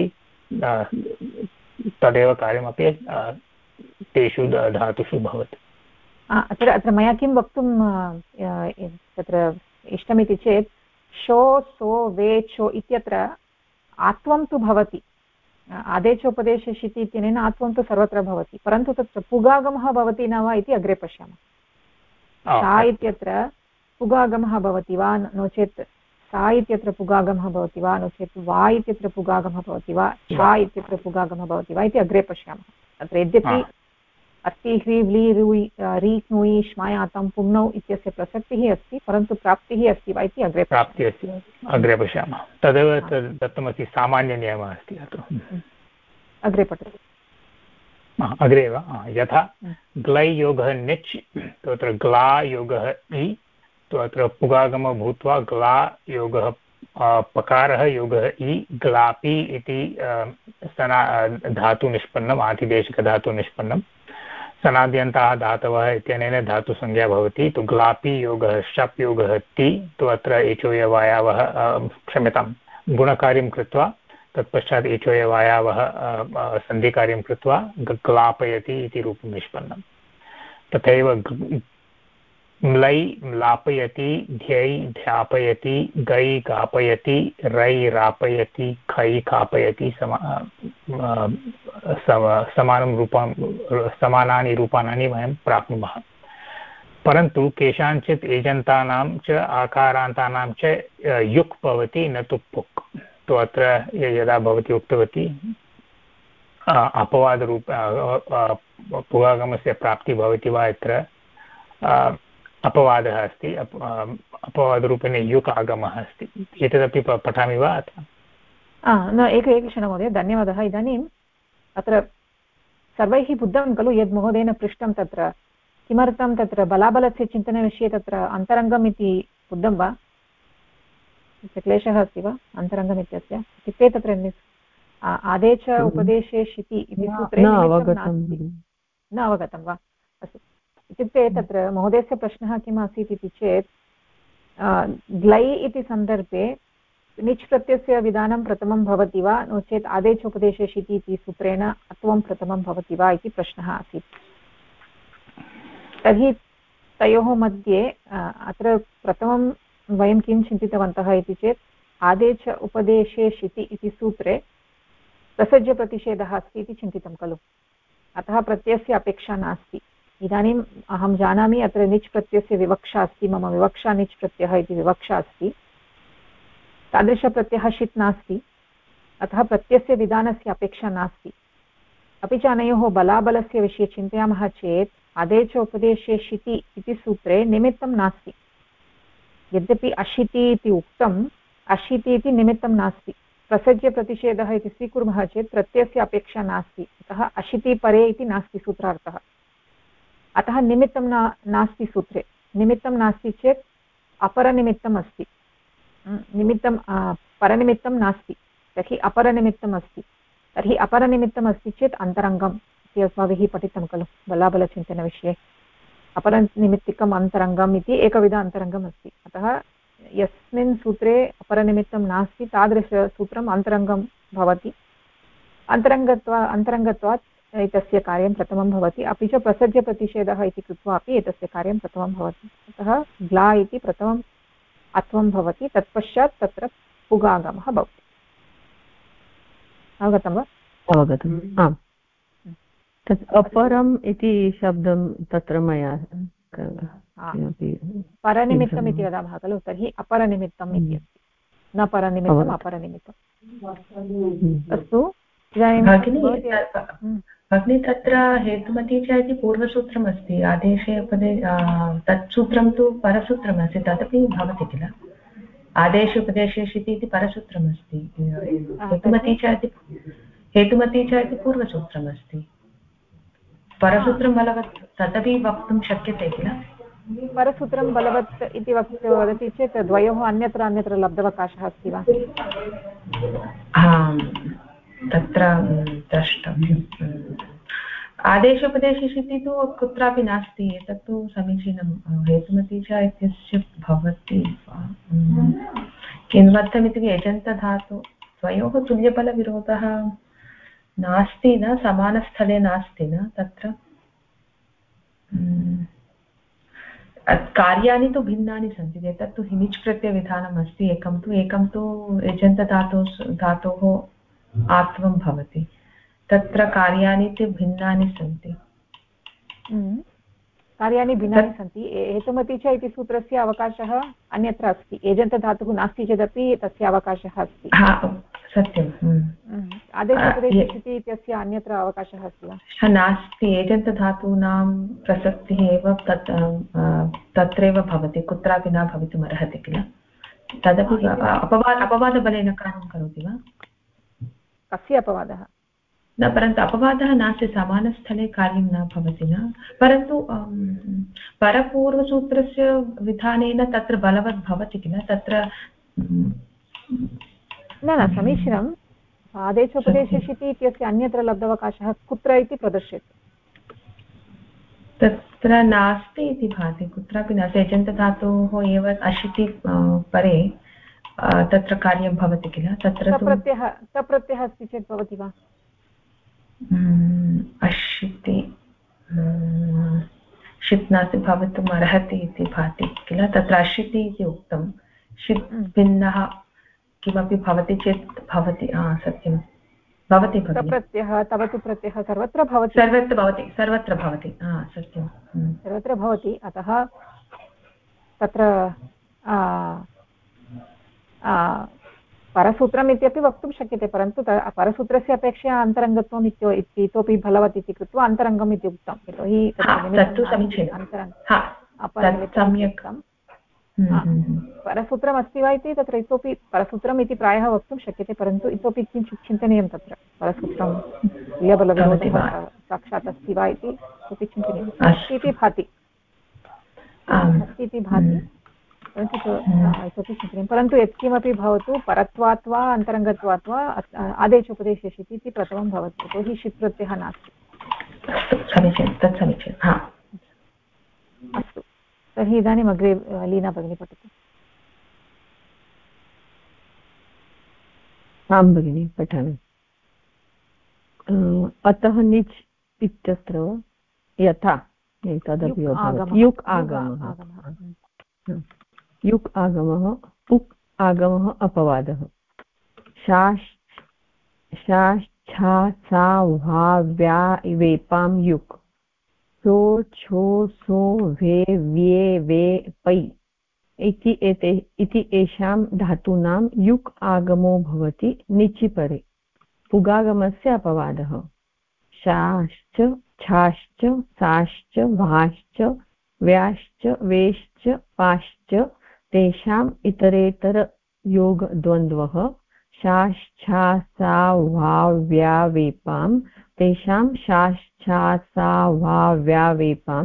तदेव कार्यमपि तेषु धातुषु भवति। अत्र मया किं वक्तुं तत्र इष्टमिति चेत् शो सो वे चो इत्यत्र आत्वं तु भवति, आदेशोपदेशशिति इत्यनेन आत्वं तु सर्वत्र भवति, परन्तु तत्र पुगागमः भवति न वा इति अग्रे पश्यामः। सा इत्यत्र पुगागमः भवति वा, नो चेत् सा इत्यत्र पुगागमः भवति वा, नो चेत् वा इत्यत्र पुगागमः भवति वा, छा इत्यत्र पुगागमः भवति वा इति अग्रे पश्यामः। अत्र यद्यपि अस्ति ह्री व्ली रुय् री क्नुयि श्मायातं पुम्नौ इत्यस्य प्रसक्तिः अस्ति, परन्तु प्राप्तिः अस्ति वा इति अग्रे पश्यामः। तदेव दत्तमस्ति, सामान्यनियमः अस्ति अत्र। अग्रे पठतु। अग्रे वा, यथा ग्लै योगः निच्, तत्र ग्ला योगः इ, तो अत्र पुगागमः भूत्वा ग्ला योगः पकारः योगः इ, ग्लापि इति धातुनिष्पन्नम्, आतिदेशिकधातुनिष्पन्नं, सनाद्यन्ताः धातवः इत्यनेन धातुसंज्ञा भवति। तु ग्लापि योगः शप् योगः ति, तु अत्र एचोयवायावः क्षम्यतां गुणकार्यं कृत्वा तत्पश्चात् एचोयवायावः सन्धिकार्यं कृत्वा ग्लापयति इति रूपं निष्पन्नं। तथैव म्लै म्लापयति, ध्यै ध्यापयति, गै गापयति, रै रापयति, खै खापयति, समानानि रूपाणि वयं प्राप्नुमः। परन्तु केषाञ्चित् एजन्तानां च आकारान्तानां च युक् भवति, न तु पुक्। तो अत्र यदा भवती उक्तवती अपवादरूप पुगागमस्य प्राप्तिः भवति वा, यत्र अपवादः अस्ति, अपवादरूपेण युक् आगमः अस्ति। एतदपि पठामि वा अत्र? न एकक्षणं महोदय, धन्यवादः। इदानीम् अत्र सर्वैः बुद्धं खलु यद् महोदयेन पृष्टं, तत्र किमर्थं तत्र बलाबलस्य चिन्तनविषये तत्र अन्तरङ्गम् इति बुद्धं वा? क्लेशः अस्ति वा अन्तरङ्गम् इत्यस्य? इत्युक्ते तत्र आदेश उपदेशे शिति इति सूत्रे न अवगतं वा? अस्तु, इत्युक्ते तत्र महोदयस्य प्रश्नः किम् आसीत् इति चेत् ग्लै इति सन्दर्भे निच् प्रत्ययस्य विधानं प्रथमं भवति वा, नो चेत् आदेशोपदेशे शिति इति सूत्रेण अत्वं प्रथमं भवति वा इति प्रश्नः आसीत्। तर्हि तयोः मध्ये अत्र प्रथमं वयं किं चिन्तितवन्तः इति चेत् आदेश उपदेशे शिति इति सूत्रे प्रसज्यप्रतिषेधः अस्ति इति चिन्तितं खलु, अतः प्रत्ययस्य अपेक्षा नास्ति। इदानीम् अहं जानामि अत्र निच् प्रत्ययस्य विवक्षा अस्ति, मम विवक्षा निच् प्रत्ययः इति विवक्षा अस्ति, तादृशप्रत्ययः षित् नास्ति, अतः प्रत्ययस्य विधानस्य अपेक्षा नास्ति। अपि च अनयोः बलाबलस्य विषये चिन्तयामः चेत् आदेश उपदेशे शिति इति सूत्रे निमित्तं नास्ति। यद्यपि अशिति इति उक्तम्, अशिति इति निमित्तं नास्ति। प्रसज्यप्रतिषेधः इति स्वीकुर्मः चेत् प्रत्ययस्य अपेक्षा नास्ति, अतः अशिति परे इति नास्ति सूत्रार्थः। अतः निमित्तं नास्ति सूत्रे। निमित्तं नास्ति चेत् अपरनिमित्तम् अस्ति, निमित्तं परनिमित्तं नास्ति, तर्हि अपरनिमित्तम् अस्ति। तर्हि अपरनिमित्तम् अस्ति चेत् अन्तरङ्गम् इति अस्माभिः पठितं खलु बलाबलचिन्तनविषये। अपरनिमित्तिकम् अन्तरङ्गम् इति एकविध अन्तरङ्गम् अस्ति। अतः यस्मिन् सूत्रे अपरनिमित्तं नास्ति तादृशसूत्रम् अन्तरङ्गं भवति। अन्तरङ्गत्वात् एतस्य कार्यं प्रथमं भवति, अपि च प्रसज्यप्रतिषेधः इति कृत्वा अपि एतस्य कार्यं प्रथमं भवति। अतः ग्ला इति प्रथमम् अत्वं भवति, तत्पश्चात् तत्र पुगागमः भवति। अवगतं वा? अवगतम्, आम्। तत् अपरम् इति शब्दं तत्र मया परनिमित्तम् इति वदामः खलु, तर्हि अपरनिमित्तम् इति अस्ति, न परनिमित्तम् अपरनिमित्तम्। अस्तु, इदानीं भगिनी तत्र हेतुमती च इति पूर्वसूत्रमस्ति, आदेशे तत् सूत्रं तु परसूत्रमस्ति, तदपि भवति किल? आदेश उपदेशेषिति इति परसूत्रमस्ति, हेतुमती च इति पूर्वसूत्रमस्ति। परसूत्रं बलवत् तदपि वक्तुं शक्यते किल? परसूत्रं बलवत् इति वदति चेत् द्वयोः अन्यत्र अन्यत्र लब्धवकाशः अस्ति वा? तत्र द्रष्टव्यं। आदेशोपदेशशिति तु कुत्रापि नास्ति एतत्तु समीचीनं हेतुमती च इत्यस्य भवति किमर्थमिति एजन्तधातु द्वयोः तुल्यबलविरोधः नास्ति न समानस्थले नास्ति न तत्र कार्याणि तु भिन्नानि सन्ति एतत्तु हिमिच् प्रत्ययविधानम् अस्ति एकं तु एजन्तधातोः आत्वं भवति तत्र कार्याणि तु भिन्नानि सन्ति कार्याणि भिन्नानि सन्ति हेतुमती च इति सूत्रस्य अवकाशः अन्यत्र अस्ति एजन्तधातुः नास्ति चेदपि तस्य अवकाशः अस्ति सत्यम् आदेशोपदेशशिति इत्यस्य अन्यत्र अवकाशः अस्ति वा नास्ति एजन्तधातूनां प्रसक्तिः एव तत्रैव भवति कुत्रापि न भवितुमर्हति किल तदपि अपवादबलेन कार्यं करोति वा कस्य अपवादः न परन्तु अपवादः नास्ति समानस्थले कार्यं न भवति न परन्तु परपूर्वसूत्रस्य विधानेन तत्र बलवत् भवति किल तत्र न समीचीनम् आदेशोपदेशशिति इत्यस्य अन्यत्र लब्धवकाशः कुत्र इति प्रदर्श्यते तत्र नास्ति इति भाति कुत्रापि नास्ति एजन्तधातोः एव अशिति परे तत्र कार्यं भवति किल तत्र प्रत्ययः अस्ति चेत् भवति वा अशिति षित् नास्ति भवितुम् अर्हति इति भाति किल तत्र अशिति इति उक्तं षित् भिन्नः किमपि भवति चेत् भवति सत्यं भवति प्रत्ययः तव तु प्रत्ययः सर्वत्र भवति सर्वत्र भवति सत्यं सर्वत्र भवति अतः तत्र परसूत्रम् इत्यपि वक्तुं शक्यते परन्तु परसूत्रस्य अपेक्षया अन्तरङ्गत्वम् इतोपि बलवत् इति कृत्वा अन्तरङ्गम् इति उक्तम् यतोहि परसूत्रमस्ति वा इति तत्र इतोपि परसूत्रम् इति प्रायः वक्तुं शक्यते परन्तु इतोपि किञ्चित् चिन्तनीयं तत्र परसूत्रं तुल्यबलविरोधः साक्षात् अस्ति वा इति इतोपि चिन्तनीयम् अस्ति इति भाति परन्तु इतोपि चिन्तनीयं परन्तु यत्किमपि भवतु परत्वात् वा अन्तरङ्गत्वात् वा आदेशोपदेशशिति इति प्रथमं भवति यतोहि षित् प्रत्ययः नास्ति अस्तु तर्हि इदानीम् अग्रे लीना भगिनी पठतु आं भगिनि पठामि अतः निच् इत्यत्र यथा तदपि युक् आगमः युक् आगमः पुक् आगमः अपवादः छा सा व्हा व्या वेपां युक् सो छो सो वे व्ये वे पै इति एषां धातूनां युक् आगमो भवति निचि परे पुगागमस्य अपवादः शाश्च छाश्च साश्च भाश्च व्याश्च वेश्च पाश्च तेषाम् इतरेतरयोगद्वन्द्वः शाश्छा सा व्हा व्या वेपां तेषां शाश्छा सा व्हा व्या वेपां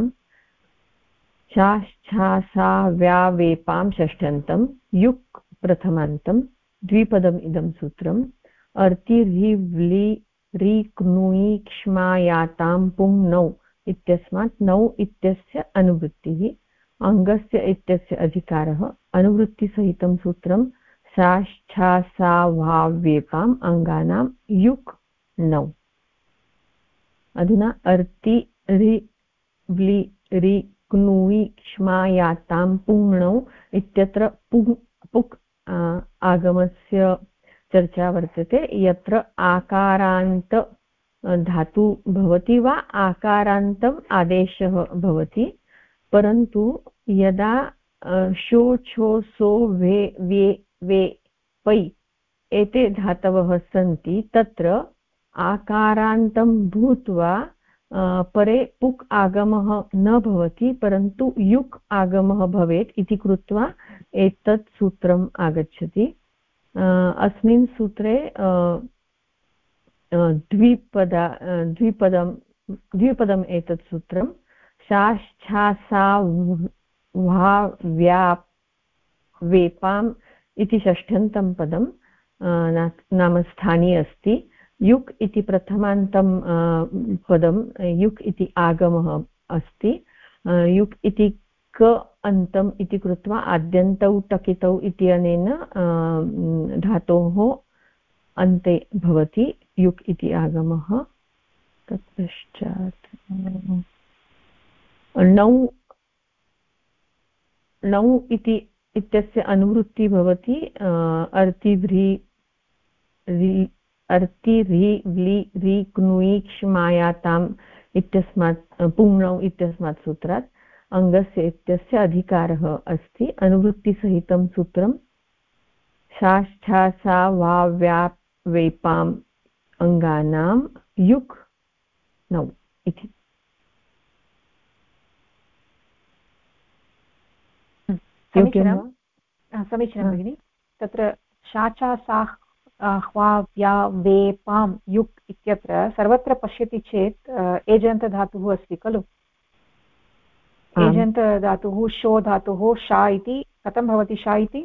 शाश्छा सा व्या वेपां षष्ठ्यन्तं युक् प्रथमान्तं द्विपदम् इदं सूत्रम् अर्तिर्हि रि क्नुयि क्ष्मायातां पुङ् नौ इत्यस्मात् नौ इत्यस्य अनुवृत्तिः अङ्गस्य इत्यस्य अधिकारः अनुवृत्तिसहितं सूत्रं शाश्छा सा व्हा वेपाम् अङ्गानां युक् नौ अधुना अर्ति रि व्लि रि क्नुयि क्ष्मायातां पुङ् इत्यत्र पुक् आगमस्य चर्चा वर्तते यत्र आकारान्त धातु भवति वा आकारान्तम् आदेशः भवति परन्तु यदा शो छो सो वे व्ये वे पै एते धातवः सन्ति तत्र आकारान्तं भूत्वा परे पुक् आगमः न भवति परन्तु युक् आगमः भवेत् इति कृत्वा एतत् सूत्रम् आगच्छति अस्मिन् सूत्रे द्विपदम् एतत् सूत्रं शाश्छा सा व्हा व्या वेपाम् इति षष्ठ्यन्तं पदं नाम स्थाने अस्ति युक् इति प्रथमान्तं पदं युक् इति आगमः अस्ति युक् इति क अन्तम् इति कृत्वा आद्यन्तौ टकितौ इत्यनेन धातोः अन्ते भवति युक् इति आगमः तत्पश्चात् नौ इति इत्यस्य अनुवृत्तिः भवति अर्ति रि व्लि रि क्नुयि क्ष्मायाताम् इत्यस्मात् पुङ्नौ इत्यस्मात् सूत्रात् अङ्गस्य इत्यस्य अधिकारः अस्ति अनुवृत्तिसहितं सूत्रं शाष्ठा वा व्याप् वेपाम् अङ्गानां युक् नौ इति समीचीनं भगिनि तत्र शाचा सा ह्वा व्या वेपां युक् इत्यत्र सर्वत्र पश्यति चेत् एजन्तधातुः अस्ति खलु एजन्तधातुः शो धातुः शा इति कथं भवति शा इति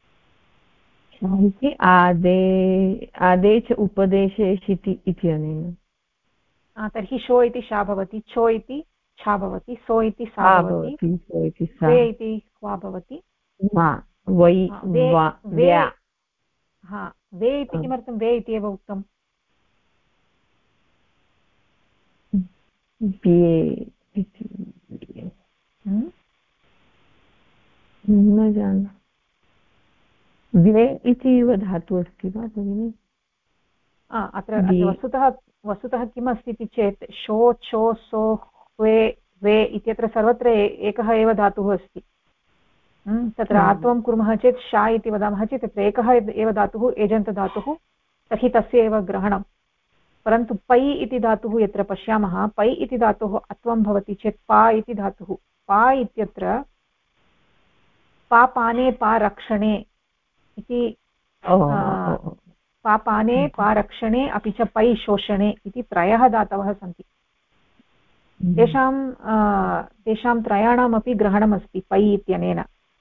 आदे च उपदेशे शिति इत्यनेन तर्हि शो इति शा भवति छो इति छा भवति सो इति सा भवति वे इति ह्वा भवति वे इति किमर्थं वे इति एव उक्तम् न जाने वे इति एव धातुः अस्ति वा भगिनि अत्र वस्तुतः किम् अस्ति इति चेत् शो छो सो वे इत्यत्र सर्वत्र एकः एव धातुः अस्ति तत्र आत्वं कुर्मः चेत् शा इति वदामः चेत् तत्र एकः एव धातुः एजन्तधातुः तर्हि तस्य एव ग्रहणं परन्तु पै इति धातुः यत्र पश्यामः पै इति धातुः अत्वं भवति चेत् पा इति धातुः पा इत्यत्र पापाने पारक्षणे इति पापाने पारक्षणे अपि च पै शोषणे इति त्रयः धातवः सन्ति तेषां त्रयाणामपि ग्रहणमस्ति पै इत्यनेन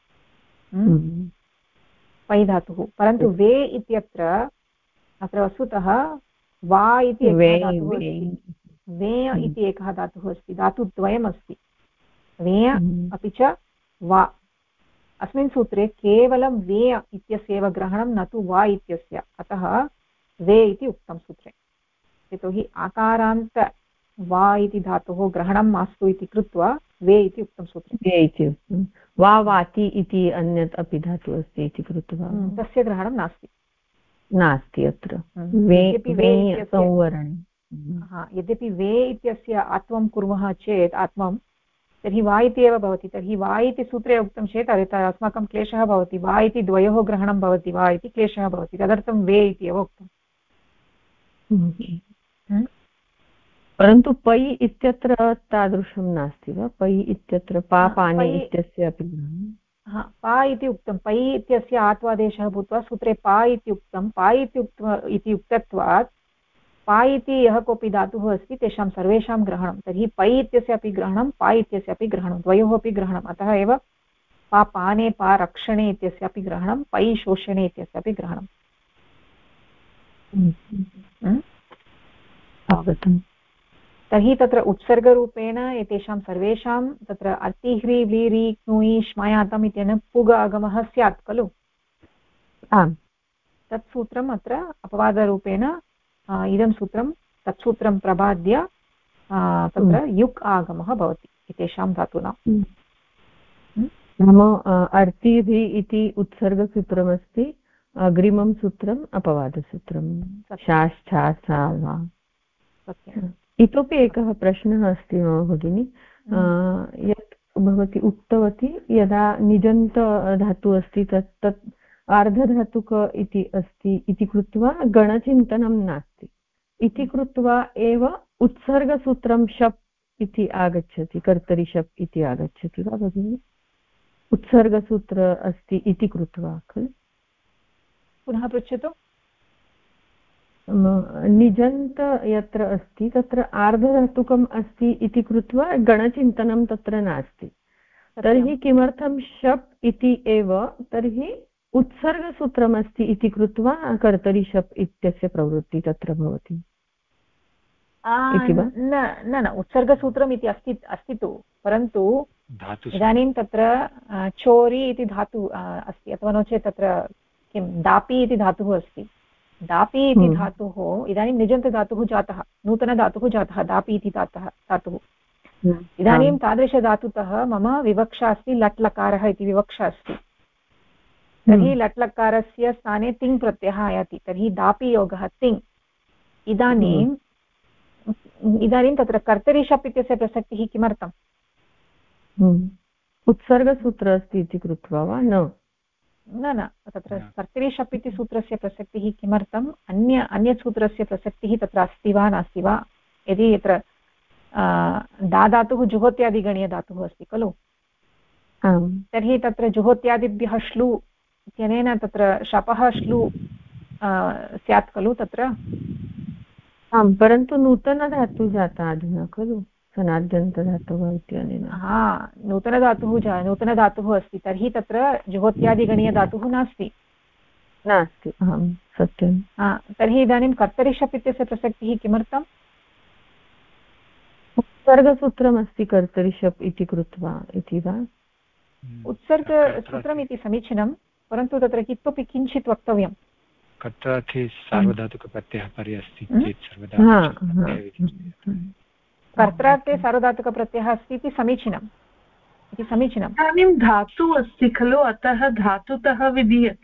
पै धातुः परन्तु वे इत्यत्र अत्र वस्तुतः वा इति एकः धातुः अस्ति वेय इति एकः धातुः अस्ति धातुद्वयमस्ति वेय अपि च वा अस्मिन् सूत्रे केवलं वेय इत्यस्य एव ग्रहणं न तु वा इत्यस्य अतः वे इति उक्तं सूत्रे यतोहि आकारान्त वा इति धातोः ग्रहणं मास्तु इति कृत्वा वे इति उक्तं सूत्रे वे इति उक्तं वा वाति इति अन्यत् अपि धातुः अस्ति इति कृत्वा तस्य ग्रहणं नास्ति अत्र यद्यपि वे इत्यस्य आत्वं कुर्मः चेत् आत्मं तर्हि वा इति एव भवति तर्हि वा इति सूत्रे उक्तं चेत् अस्माकं क्लेशः भवति वा इति द्वयोः ग्रहणं भवति वा इति क्लेशः भवति तदर्थं वे इति एव उक्तम् परन्तु पै इत्यत्र तादृशं नास्ति वा पै इत्यत्र पापानि इत्यस्य अपि पा इति उक्तं पै इत्यस्य आत्वादेशः भूत्वा सूत्रे पा इति उक्तं पा इति उक्तत्वात् पा इति यः कोऽपि धातुः अस्ति तेषां सर्वेषां ग्रहणं तर्हि पै इत्यस्य अपि ग्रहणं पा इत्यस्य अपि ग्रहणं द्वयोः अपि ग्रहणम् अतः एव पापाने पारक्षणे इत्यस्य अपि ग्रहणं पै शोषणे इत्यस्य अपि ग्रहणम् अवगतम् तर्हि तत्र उत्सर्गरूपेण एतेषां सर्वेषां तत्र अर्तिह्रि व्लीरि क्नुयि श्मायातम् इत्यनेन पुग आगमः स्यात् खलु आम् तत् सूत्रम् अत्र अपवादरूपेण इदं सूत्रं तत्सूत्रं प्रबाद्य तत्र युक् आगमः भवति एतेषां धातूनां नाम अर्तिह्रि इति उत्सर्गसूत्रमस्ति अग्रिमं सूत्रम् अपवादसूत्रं शाष्ठा सा वा इतोपि एकः प्रश्नः अस्ति मम भगिनि यत् भवती उक्तवती यदा निजन्त धातुः अस्ति तत् आर्धधातुक इति अस्ति इति कृत्वा गणचिन्तनं नास्ति इति कृत्वा एव उत्सर्गसूत्रं शप् इति आगच्छति कर्तरि शप् इति आगच्छति वा भगिनि उत्सर्गसूत्र अस्ति इति कृत्वा खलु पुनः पृच्छतु निजन्त यत्र अस्ति तत्र आर्धधातुकम् अस्ति इति कृत्वा गणचिन्तनं तत्र नास्ति तर्हि किमर्थं शप् इति एव तर्हि उत्सर्गसूत्रमस्ति इति कृत्वा कर्तरि शप् इत्यस्य प्रवृत्तिः तत्र भवति इति वा? न उत्सर्गसूत्रम् इति अस्ति तु, परन्तु इदानीं तत्र चोरि इति धातु अस्ति, अथवा नो चेत् तत्र किं दापि इति धातुः अस्ति। दापि इति धातुः इदानीं निजन्तधातुः जातः, नूतनधातुः जातः, दापि इति धातुः। इदानीं तादृशधातुतः मम विवक्षा अस्ति, लट् लकारः इति विवक्षा अस्ति। तर्हि लट् लकारस्य स्थाने तिङ् प्रत्ययः आयाति, तर्हि दापि योगः तिङ्। इदानीं तत्र कर्तरि शप् इत्यस्य प्रसक्तिः किमर्थम्? उत्सर्गसूत्र अस्ति इति कृत्वा वा? न तत्र कर्तरि शप् इति सूत्रस्य प्रसक्तिः किमर्थम्? अन्यत् सूत्रस्य प्रसक्तिः तत्र अस्ति वा नास्ति वा? यदि यत्र धातुः जुहोत्यादिगणीयधातुः अस्ति खलु, तर्हि तत्र जुहोत्यादिभ्यः श्लू इत्यनेन तत्र शपः श्लू स्यात् खलु तत्र। आम्, परन्तु नूतनधातुः जाता अधुना खलु, सनाद्यन्तधातुः इत्यनेन। नूतनधातुः अस्ति, तर्हि तत्र जुहोत्यादिगणीयधातुः नास्ति। आम्, सत्यं। तर्हि इदानीं कर्तरि शप् इत्यस्य प्रसक्तिः किमर्थम्? उत्सर्गसूत्रमस्ति कर्तरि शप् इति कृत्वा इति वा? उत्सर्गसूत्रम् इति समीचीनं, परन्तु तत्र इतोपि किञ्चित् वक्तव्यं। कर्त्रार्थे सार्वधातुकप्रत्ययः परे अस्ति चेत् कर्त्रार्थे सार्वधातुकप्रत्ययः अस्ति इति समीचीनम्। इदानीं धातुः अस्ति खलु, अतः धातुतः विधीयते।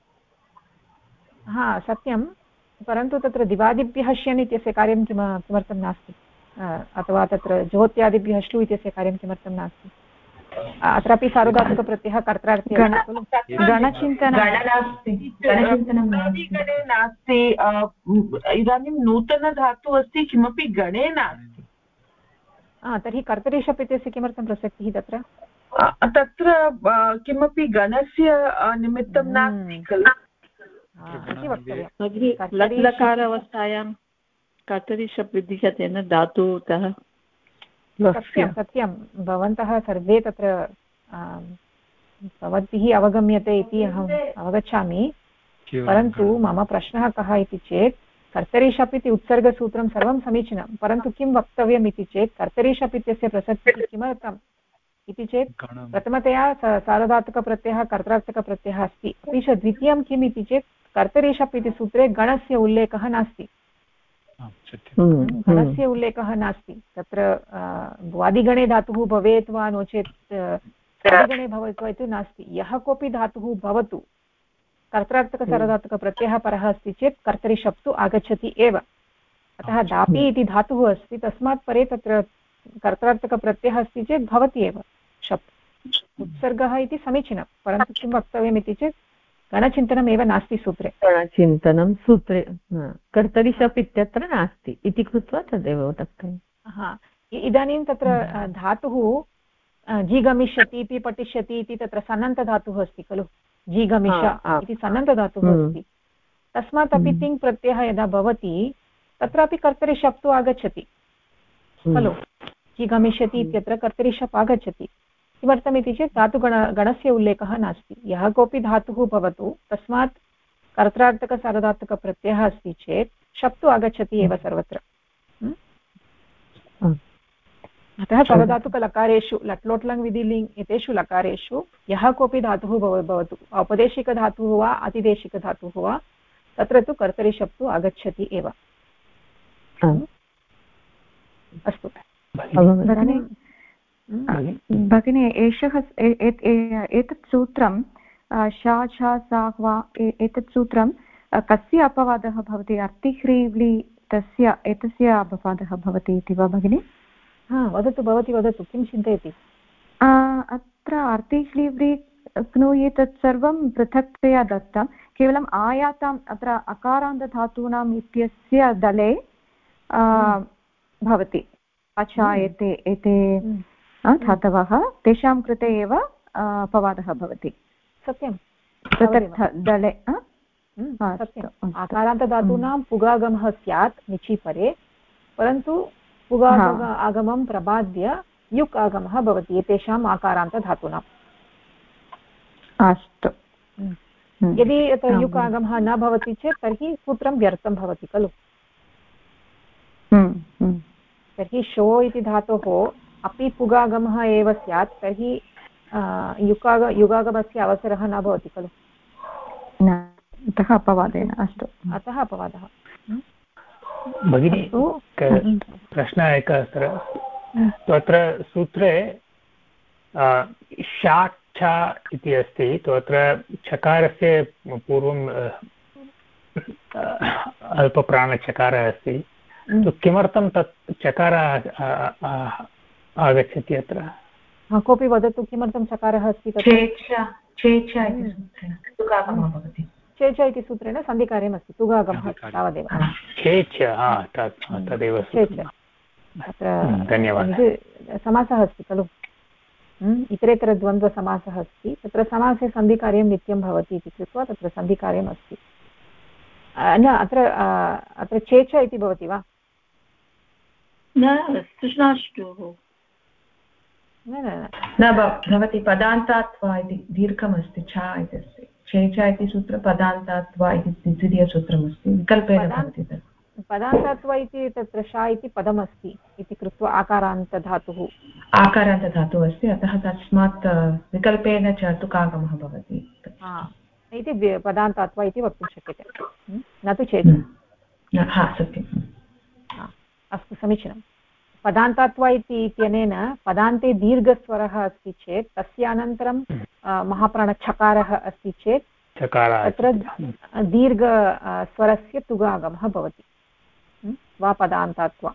सत्यं, परन्तु तत्र दिवादिभ्यः श्यन् इत्यस्य कार्यं किमर्थं नास्ति, अथवा तत्र ज्योत्यादिभ्यः श्लू इत्यस्य कार्यं किमर्थं नास्ति? अत्रापि सार्वधातुकप्रत्ययः कर्त्रार्थे गणचिन्तनं नास्ति। इदानीं नूतनधातुः अस्ति, किमपि गणे नास्ति। तर्हि कर्तरि शप् इत्यस्य किमर्थं प्रसक्तिः तत्र? तत्र किमपि गणस्य निमित्तं नास्ति खलु इति वक्तव्यं। लट् लकार अवस्थायां कर्तरि शप् विद्यते न धातुतः। सत्यं, भवन्तः सर्वे तत्र भवद्भिः अवगम्यते इति अहम् अवगच्छामि, परन्तु मम प्रश्नः कः इति चेत् कर्तरि शप् इति उत्सर्गसूत्रं सर्वं समीचीनं, परन्तु किं वक्तव्यम् इति चेत् कर्तरि शप् इत्यस्य प्रसक्तिः किमर्थम् इति चेत् प्रथमतया सार्वधातुकप्रत्ययः कर्त्रार्थकप्रत्ययः अस्ति, अपि च द्वितीयं किम् इति चेत् कर्तरि शप् इति सूत्रे गणस्य उल्लेखः नास्ति। गणस्य उल्लेखः नास्ति तत्र। भ्वादिगणे धातुः भवेत् वा नो चेत् स्वादिगणे भवेत् वा इति नास्ति। यः कोऽपि धातुः भवतु, कर्त्रार्थकसार्वधातुकप्रत्ययः परः अस्ति चेत् कर्तरि शप् तु आगच्छति एव। अतः दापि इति धातुः अस्ति, तस्मात् परे तत्र कर्त्रार्थकप्रत्ययः अस्ति चेत् भवति एव शप्। उत्सर्गः इति समीचीनं, परन्तु किं वक्तव्यम् इति चेत् गणचिन्तनमेव नास्ति सूत्रे। गणचिन्तनं सूत्रे कर्तरि शप् इत्यत्र नास्ति इति कृत्वा तदेव वक्तव्यम्। इदानीं तत्र धातुः जीगमिष्यति इति पठिष्यति इति तत्र सन्नन्तधातुः अस्ति खलु, जीगमिष इति सन्नन्तधातुः अस्ति, तस्मात् अपि तिङ् प्रत्ययः यदा भवति तत्रापि कर्तरि शप् तु आगच्छति खलु। जीगमिष्यति इत्यत्र कर्तरि शप् आगच्छति। किमर्थमिति चेत् धातुगणस्य उल्लेखः नास्ति। यः कोऽपि धातुः भवतु, तस्मात् कर्त्रार्थकसार्वधातुकप्रत्ययः अस्ति चेत् शप् तु आगच्छति एव सर्वत्र। अतः सार्वधातुकलकारेषु लट्लोट्लङ् विधिलिङ् एतेषु लकारेषु यः कोऽपि धातुः भवतु, औपदेशिकधातुः वा अतिदेशिकधातुः वा, तत्र तु कर्तरि शप् तु आगच्छति एव। अस्तु भगिनी, एतत् सूत्रं शा छा सा वा एतत् सूत्रं कस्य अपवादः भवति? अर्तिह्रीव्लि तस्य एतस्य अपवादः भवति इति वा भगिनी? वदतु, भवती वदतु, किं चिन्तयति? अत्र अर्तिह्रीव्लि क्नु एतत् सर्वं पृथक्तया दत्तं, केवलम् आयाताम् अत्र अकारान्तधातूनाम् इत्यस्य दले भवति। अचा एते धातवः, तेषां कृते एव अपवादः भवति। सत्यं, दले आकारान्तधातूनां पुगागमः स्यात् निचि परे, परन्तु पुगागमं प्रबाद्य युक् आगमः भवति एतेषाम् आकारान्तधातूनाम्। अस्तु, यदि युक् आगमः न भवति चेत् तर्हि सूत्रं व्यर्थं भवति खलु। तर्हि शो इति धातोः अपि पुगागमः एव स्यात् तर्हि युगागमस्य अवसरः न भवति खलु। अतः अपवादेन। अस्तु, अतः अपवादः। भगिनी प्रश्नः एकः अस्ति। अत्र सूत्रे शाक्षा इति अस्ति, अत्र छकारस्य पूर्वं अल्पप्राणचकारः अस्ति, किमर्थं तत् चकारः आगच्छति अत्र? कोऽपि वदतु किमर्थं चकारः अस्ति? चेच इति सूत्रेण सन्धिकार्यम् अस्ति, तुगागमः तावदेव। तदेव अत्र समासः अस्ति खलु, इतरेतरद्वन्द्वसमासः अस्ति, तत्र समासे सन्धिकार्यं नित्यं भवति इति कृत्वा तत्र सन्धिकार्यम् अस्ति। न अत्र चेच इति भवति वा? न भवति, पदान्तात्वा इति दीर्घमस्ति, छा इति अस्ति। चेच इति सूत्र पदान्तात्वा इति द्वितीयसूत्रमस्ति, विकल्पेन भवति तत्। पदान्तात्वा इति तत्र शा इति पदमस्ति इति कृत्वा आकारान्तधातुः अस्ति, अतः तस्मात् विकल्पेन च तुकागमः भवति इति पदान्तात्वा इति वक्तुं शक्यते, न तु चेत्। सत्यम्। अस्तु, समीचीनं। पदान्तात्वा इत्यनेन पदान्ते दीर्घस्वरः अस्ति चेत् तस्य अनन्तरं महाप्राणछकारः अस्ति चेत् तत्र दीर्घस्वरस्य तुगागमः भवति वा पदान्तात्वा।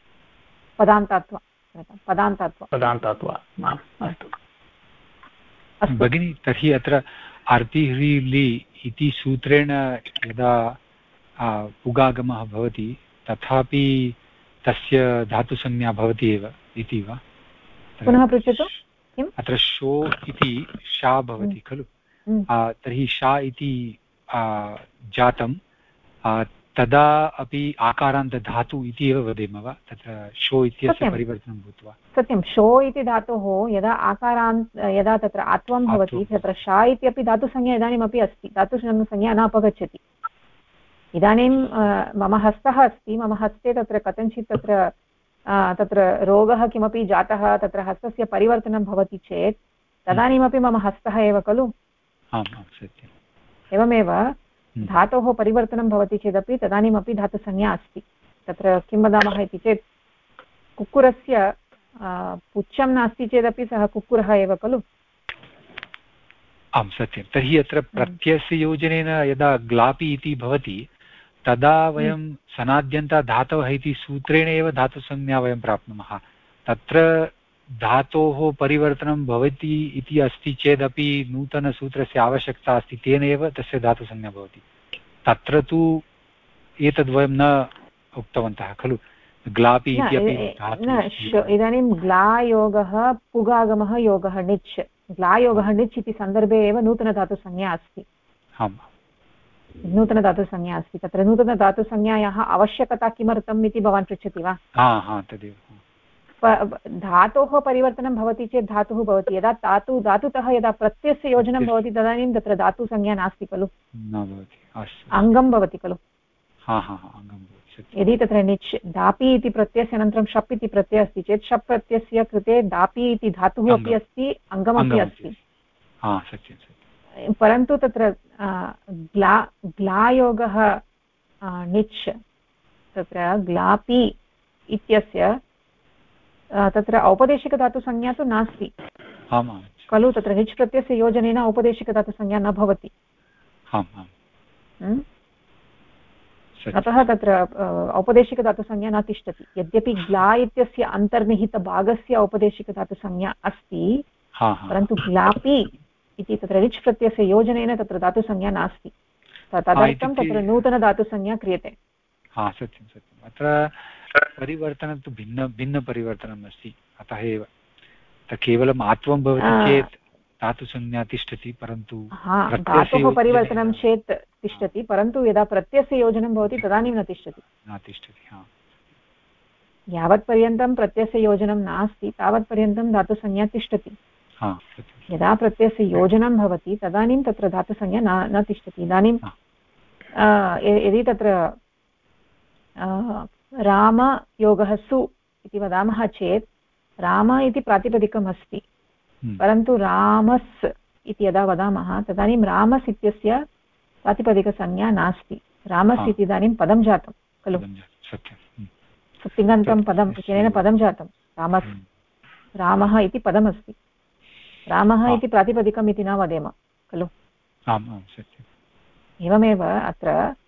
भगिनी, तर्हि अत्र अर्तिह्रीलि इति सूत्रेण यदा पुगागमः भवति तथापि तस्य धातुसंज्ञा भवति एव इति वा? पुनः पृच्छतु। किम्? अत्र शो इति शा भवति खलु, तर्हि शा इति जातं, तदा अपि आकारान्तधातु इति एव वदेम वा? तत्र शो इत्यस्य परिवर्तनं भूत्वा। सत्यं, शो इति धातोः यदा तत्र आत्वं भवति तत्र शा इत्यपि धातुसंज्ञा इदानीमपि अस्ति, धातुसंज्ञा न अपगच्छति। इदानीं मम हस्तः अस्ति, मम हस्ते तत्र कथञ्चित् तत्र रोगः किमपि जातः, तत्र हस्तस्य परिवर्तनं भवति चेत् तदानीमपि मम हस्तः एव खलु। एवमेव धातोः परिवर्तनं भवति चेदपि तदानीमपि धातुसंज्ञा अस्ति। तत्र किं वदामः इति चेत् कुक्कुरस्य पुच्छं नास्ति चेदपि सः कुक्कुरः एव खलु। आं सत्यं। तर्हि अत्र प्रत्ययस्य योजनेन यदा ग्लापि इति भवति तदा वयं सनाद्यन्ताधातवः इति सूत्रेण एव धातुसंज्ञा वयं प्राप्नुमः। तत्र धातोः परिवर्तनं भवति इति अस्ति चेदपि नूतनसूत्रस्य आवश्यकता अस्ति, तेन एव तस्य धातुसंज्ञा भवति। तत्र तु एतद्वयं न उक्तवन्तः खलु, ग्लापि इत्यपि। इदानीं ग्लायोगः पुगागमः योगः णिच्, ग्लायोगः णिच् इति सन्दर्भे एव नूतनधातुसंज्ञा अस्ति। नूतनधातुसंज्ञा अस्ति। तत्र नूतनधातुसंज्ञायाः आवश्यकता किमर्थम् इति भवान् पृच्छति वा? तदेव। धातोः परिवर्तनं भवति चेत् धातुः भवति, यदा धातुतः यदा प्रत्ययस्य योजनं भवति तदानीं तत्र धातुसंज्ञा नास्ति खलु, अङ्गं भवति खलु। यदि तत्र णिच् दापि इति प्रत्ययस्य अनन्तरं शप् इति प्रत्ययः अस्ति चेत् शप् प्रत्ययस्य कृते दापि इति धातुः अपि अस्ति, अङ्गमपि अस्ति। परन्तु तत्र ग्लायोगः णिच्, तत्र ग्लापि इत्यस्य तत्र औपदेशिकधातुसंज्ञा तु नास्ति खलु। तत्र णिच् प्रत्ययस्य योजनेन औपदेशिकधातुसंज्ञा न भवति। अतः तत्र औपदेशिकधातुसंज्ञा न तिष्ठति। यद्यपि ग्ला इत्यस्य अन्तर्निहितभागस्य औपदेशिकधातुसंज्ञा अस्ति, परन्तु ग्लापि इति तत्र णिच् प्रत्ययस्य योजनेन तत्र धातुसंज्ञा नास्ति, तदर्थं तत्र नूतनधातुसंज्ञा क्रियते। सत्यं सत्यम्। अत्र परिवर्तनं तु भिन्नपरिवर्तनम् अस्ति, अतः एव केवलम् आत्वं भवति चेत् धातुसंज्ञा तिष्ठति, परन्तु धातोः परिवर्तनं चेत् तिष्ठति, परन्तु यदा प्रत्ययस्य योजनं भवति तदानीं न तिष्ठति। यावत्पर्यन्तं प्रत्ययस्य योजनं नास्ति तावत्पर्यन्तं धातुसंज्ञा तिष्ठति। यदा प्रत्ययस्य योजनं भवति तदानीं तत्र धातुसंज्ञा न तिष्ठति। इदानीं यदि तत्र रामयोगः सु इति वदामः चेत् राम इति प्रातिपदिकम् अस्ति, परन्तु रामस् इति यदा वदामः तदानीं रामस् इत्यस्य प्रातिपदिकसंज्ञा नास्ति। रामस् इति इदानीं पदं जातं खलु, तिङन्तं पदम् इत्यनेन पदं जातं रामस्। रामः इति पदमस्ति, रामः इति प्रातिपदिकम् इति न वदेम खलु। एवमेव अत्र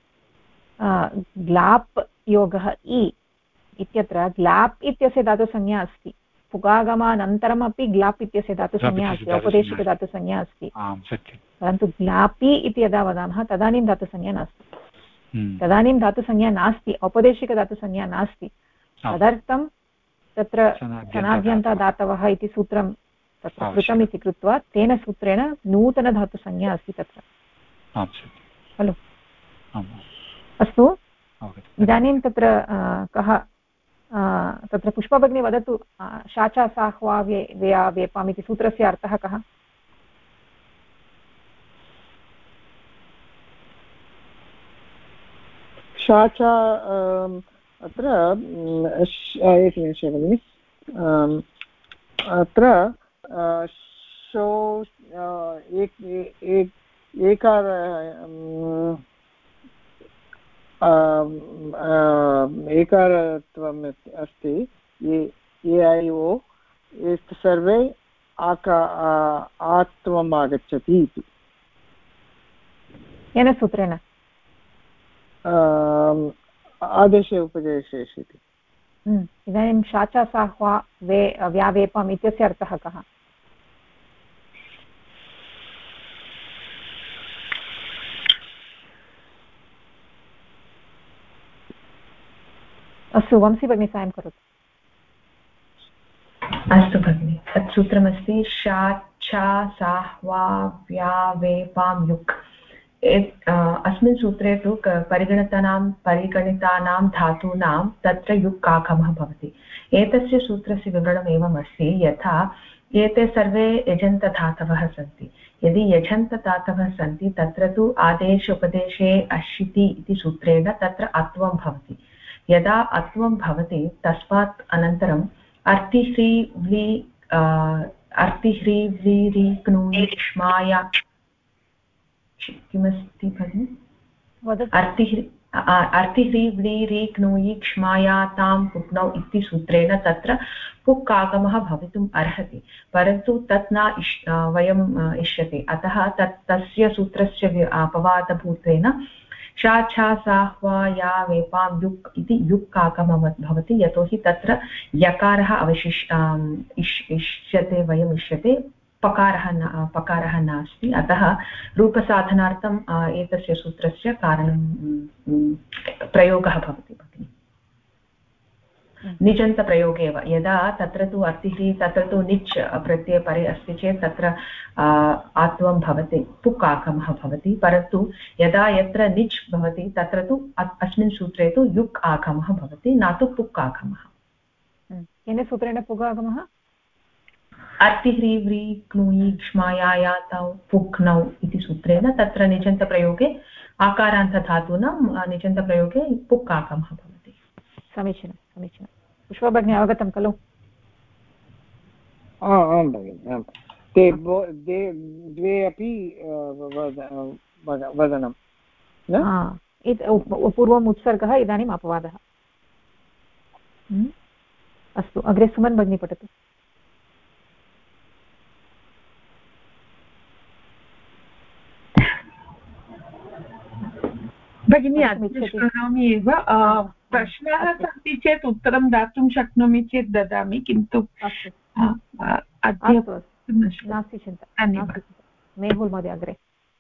ग्लाप् योगः इ इत्यत्र ग्लाप् इत्यस्य धातुसंज्ञा अस्ति, पुगागमानन्तरमपि ग्लाप् इत्यस्य धातुसंज्ञा अस्ति, औपदेशिकधातुसंज्ञा अस्ति, परन्तु ग्लापि इति यदा वदामः तदानीं धातुसंज्ञा नास्ति। तदानीं धातुसंज्ञा नास्ति, औपदेशिकधातुसंज्ञा नास्ति। तदर्थं तत्र सनाद्यन्तादातवः इति सूत्रं तत्र कृतम् इति कृत्वा तेन सूत्रेण नूतनधातुसंज्ञा अस्ति तत्र खलु। अस्तु, इदानीं तत्र कः तत्र पुष्पभगिनी वदतु, शाचा साह्वा वेया वेपाम् इति सूत्रस्य अर्थः कः? शाचा अत्र एकनिमिषं भगिनि, अत्र शो एकार एकारत्वम् अस्ति, ए ऐ ओ सर्वे आत्वम् आगच्छति इति। येन सूत्रेण? आदेशे उपदेशे इति। इदानीं शाचा साह्वा व्यावेपम् इत्यस्य अर्थः कः? अस्तु, वंशी भगिनी सायं करोतु। अस्तु भगिनि, तत् सूत्रमस्ति शाचा साह्वा व्यावेपां युक्। अस्मिन् सूत्रे तु परिगणितानां धातूनां तत्र युक् आगमः भवति। एतस्य सूत्रस्य विवरणम् एवम् अस्ति, यथा एते सर्वे यजन्तधातवः सन्ति। यदि यजन्तधातवः सन्ति तत्र तु आदेश उपदेशे अशिति इति सूत्रेण तत्र अत्वं भवति। यदा अत्वं भवति तस्मात् अनन्तरम् अर्तिह्रीव्लीरिक्नुष्माया किमस्ति भगिनि? अर्तिह्रीव्लीरिक्नुयिक्ष्मायातां पुक्नौ इति सूत्रेण तत्र पुक् आगमः भवितुम् अर्हति, परन्तु तत् न वयम् इष्यते। अतः तस्य सूत्रस्य अपवादभूतेन शाछा साह्वा या वेपां युक् इति युक् आगमः भवति, यतोहि तत्र यकारः इष्यते, वयम् इष्यते, पकारः नास्ति। अतः रूपसाधनार्थम् एतस्य सूत्रस्य प्रयोगः भवति भगिनि। निजन्तप्रयोगे एव, यदा तत्र तु अर्तिः तत्र तु निच् प्रत्ययपरे अस्ति चेत् तत्र आत्वं भवति, पुक् आगमः भवति, परन्तु यदा यत्र निच् भवति तत्र तु अस्मिन् सूत्रे तु युक् आगमः भवति, न तु पुक् आगमः। केन सूत्रेण पुक् आगमः? अर्तिह्रीव्री क्नुयि क्ष्मायातौ पुक्नौ इति सूत्रेण तत्र निजन्तप्रयोगे आकारान्तधातूनां निजन्तप्रयोगे पुक् आगमः भवति। समीचीनं समीचीनं। पुष्पभगिनी अवगतं खलु? आं भगिनि, ते द्वे अपि वदनं पूर्वम् उत्सर्गः, इदानीम् अपवादः। अस्तु, अग्रे सुमन् भगिनी पठतु। भगिनी करोमि एव। प्रश्नाः सन्ति चेत् उत्तरं दातुं शक्नोमि चेत् ददामि, किन्तु नास्ति चिन्ता। मेहुल् महोदय अग्रे।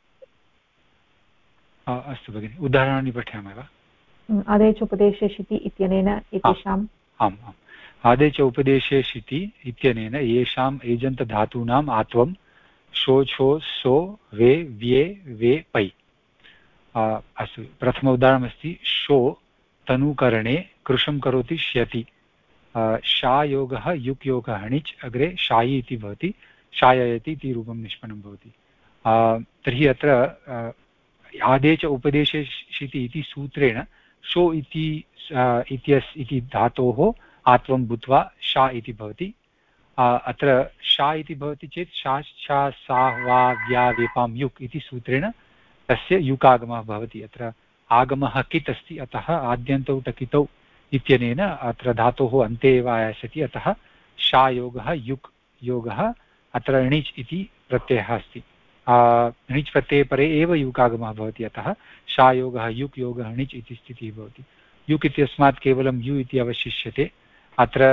अस्तु भगिनि, उदाहरणानि पठयामः वा? आदेश उपदेशे शिति इत्यनेन एतेषाम् आम् आदेश उपदेशे शिति इत्यनेन येषाम् एजन्तधातूनाम् आत्वं शो छो सो वे व्ये वे पै। अस्तु, प्रथम उदाहरणमस्ति शो तनुकरणे कृशं करोति श्यति। शा योगः युक् योगः णिच्, अग्रे शायि इति भवति। शाययति इति रूपं निष्पन्नं भवति। तर्हि अत्र आदेश उपदेशे शिति इति सूत्रेण शो इति धातोः आत्वं भूत्वा शा इति भवति। अत्र शा इति भवति चेत् शा शा सा वा व्या वेपां युक् इति सूत्रेण तस्य युकागमः भवति। अत्र आगमः कित् अस्ति, अतः आद्यन्तौ टकितौ इत्यनेन अत्र धातोः अन्ते एव आयास्यति, अतः शा योगः युक् योगः अत्र णिच् इति प्रत्ययः अस्ति। णिच् प्रत्यये परे एव युकागमः भवति, अतः शा योगः युक् योगः णिच् इति स्थितिः भवति। युक् इत्यस्मात् केवलं यु इति अवशिष्यते। अत्र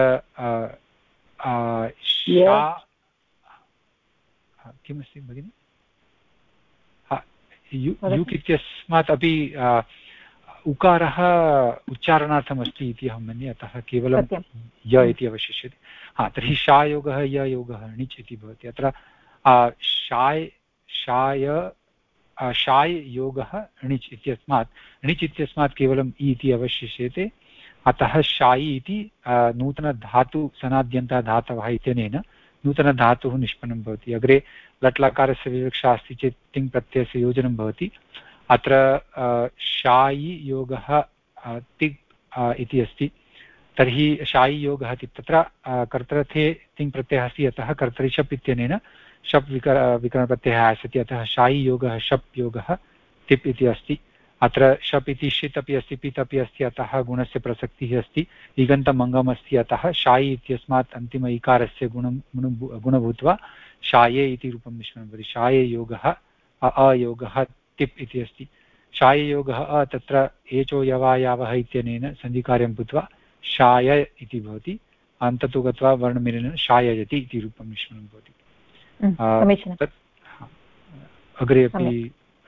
किमस्ति भगिनि? युक् इत्यस्मात् अपि उकारः उच्चारणार्थमस्ति इति अहं मन्ये, अतः केवलं य इति अवशिष्यते। तर्हि शायोगः य योगः णिच् इति भवति। अत्र शाय योगः णिच् इत्यस्मात् केवलम् इ इति अवशिष्यते, अतः शायि इति नूतनधातु सनाद्यन्तः धातवः इत्यनेन नूतनधातुः निष्पन्नं भवति। अग्रे लट्लकारस्य विवक्षा अस्ति चेत् तिङ् प्रत्ययस्य योजनं भवति। अत्र शायि योगः तिक् इति अस्ति, तर्हि शायि योगः तिक्, तत्र कर्तरथे तिङ् प्रत्ययः अस्ति, अतः कर्तरि शप् इत्यनेन शप् विकरणप्रत्ययः आयास्यति, अतः शायि योगः शप् योगः तिप् इति अस्ति। अत्र शप् इति षित् अपि अस्ति, पित् अपि अस्ति, अतः गुणस्य प्रसक्तिः अस्ति। इगन्तमङ्गम् अस्ति, अतः शायि इत्यस्मात् अन्तिम इकारस्य गुण भूत्वा शाये इति रूपं निष्पन्नं भवति। शाये योगः अयोगः तिप् इति अस्ति। शाययोगः तत्र एचो यवायावः इत्यनेन सन्धिकार्यं भूत्वा शाय इति भवति। अन्ततो गत्वा वर्णमिलेन शाययति इति रूपं निष्पन्नं भवति। अग्रे अपि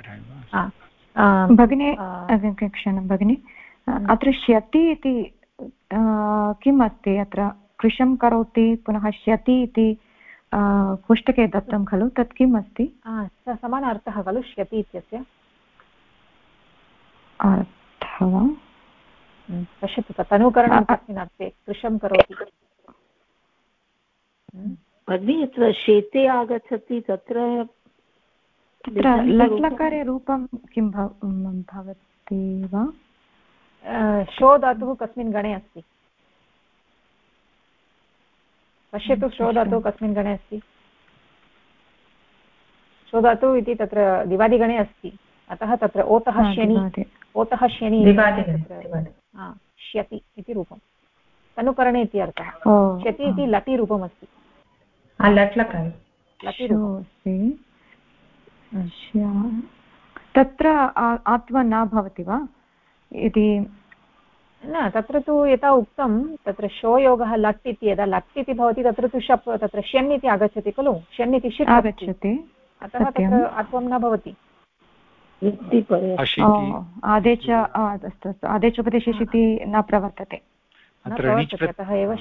भगिनी क्षणं भगिनि, अत्र श्यति इति किम् अस्ति? अत्र कृशं करोति, पुनः श्यति इति पुस्तके दत्तं खलु, तत् किम् अस्ति? समानार्थः खलु श्यति इत्यस्य अर्थः वा? पश्यतु, तनुकरणं कस्मिन् अर्थे? कृशं करोति भगिनी, यत्र शेते आगच्छति तत्र लट्लकारे रूपं किं भवति वा? शो धातुः कस्मिन् गणे अस्ति? पश्यतु, शो धातुः कस्मिन् गणे अस्ति? शो धातुः इति तत्र दिवादिगणे अस्ति, अतः तत्र ओतः श्यनि श्यति इति रूपं तनुकरणे इति अर्थः। श्यति इति लटि रूपम् अस्ति, तत्र आत्मा न भवति वा इति? न, तत्र तु यथा उक्तं तत्र शोयोगः लट् इति, यदा लट् इति भवति तत्र तु शप्, तत्र ष्यन् इति आगच्छति खलु, ष्यन् इति षित् आगच्छति, अतः तत्र आत्वं न भवति। आदेशोपदेशे शिति न प्रवर्तते, अतः एव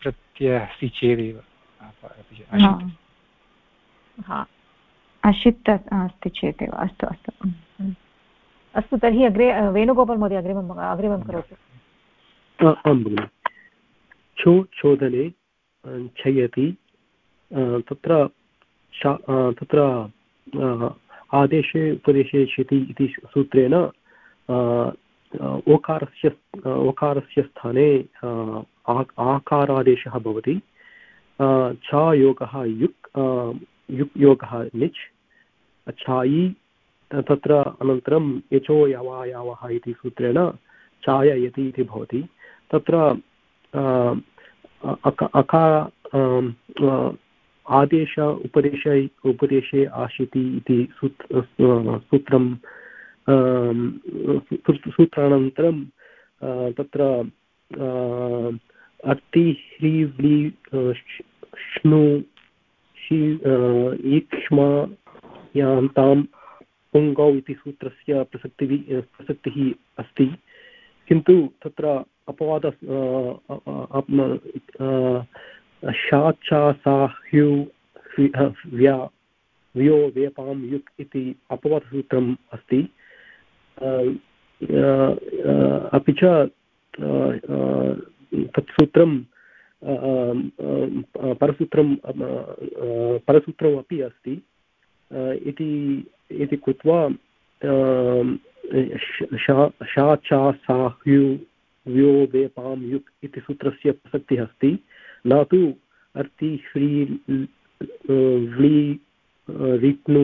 अशित् अस्ति चेदेव। अस्तु अस्तु अस्तु, तर्हि अग्रे वेणुगोपाल् महोदय अग्रिमं करोतु। आं भगिनि। शोधने क्षयति, तत्र आदेशे उपदेशे शिति इति सूत्रेण ओकारस्य स्थाने आकारादेशः भवति। छ योगः युक् योगः निच्, छायि तत्र अनन्तरं यचो यवायावः इति सूत्रेण छाययति इति भवति। तत्र आदेश उपदेशे आशिति इति सूत्रानन्तरं तत्र अर्तिह्रीव्ली श्नु ईक्ष्मायान्तां पुङ्गौ इति सूत्रस्य प्रसक्तिः अस्ति, किन्तु तत्र अपवाद शाचासाह्यु व्यो वेपां युक् इति अपवादसूत्रम् अस्ति। अपि च तत् सूत्रं परसूत्रमपि अस्ति इति कृत्वा शा चा सा ह्यु व्यो वे पां युक् इति सूत्रस्य प्रसक्तिः अस्ति, न तु अर्ति ह्री व्ली रिक्नु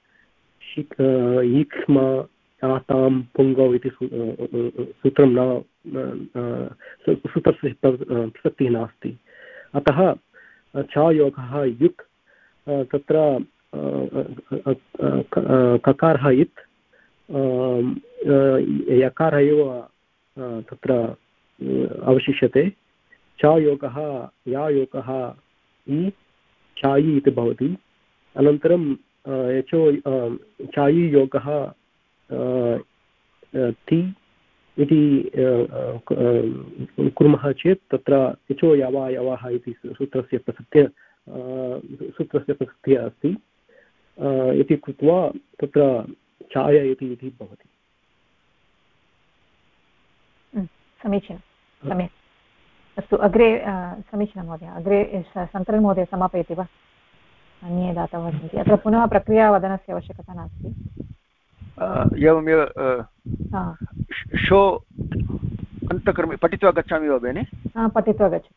यिक्ष्मा आतां पुङ्गौ इति सूत्रं सूत्रस्य प्रसक्तिः नास्ति। अतः छायोगः युक् तत्र ककारः इत् यकारः एव तत्र अवशिष्यते। छायोगः यायोगः इ छायि इति भवति। अनन्तरं यचो छायि योगः ति इति कुर्मः चेत् तत्र यचो यवायवः इति सूत्रस्य प्रसक्तिः अस्ति। इति कृत्वा तत्र छाययति इति भवति। समीचीनं, सम्यक्। अस्तु, अग्रे समीचीनं महोदय। अग्रे शङ्करन् महोदय समापयति वा? अन्ये दातवः सन्ति। अत्र पुनः प्रक्रियावदनस्य आवश्यकता नास्ति। एवमेव शो अन्तकर्मि पठित्वा गच्छामि वा भगिनि? पठित्वा गच्छतु।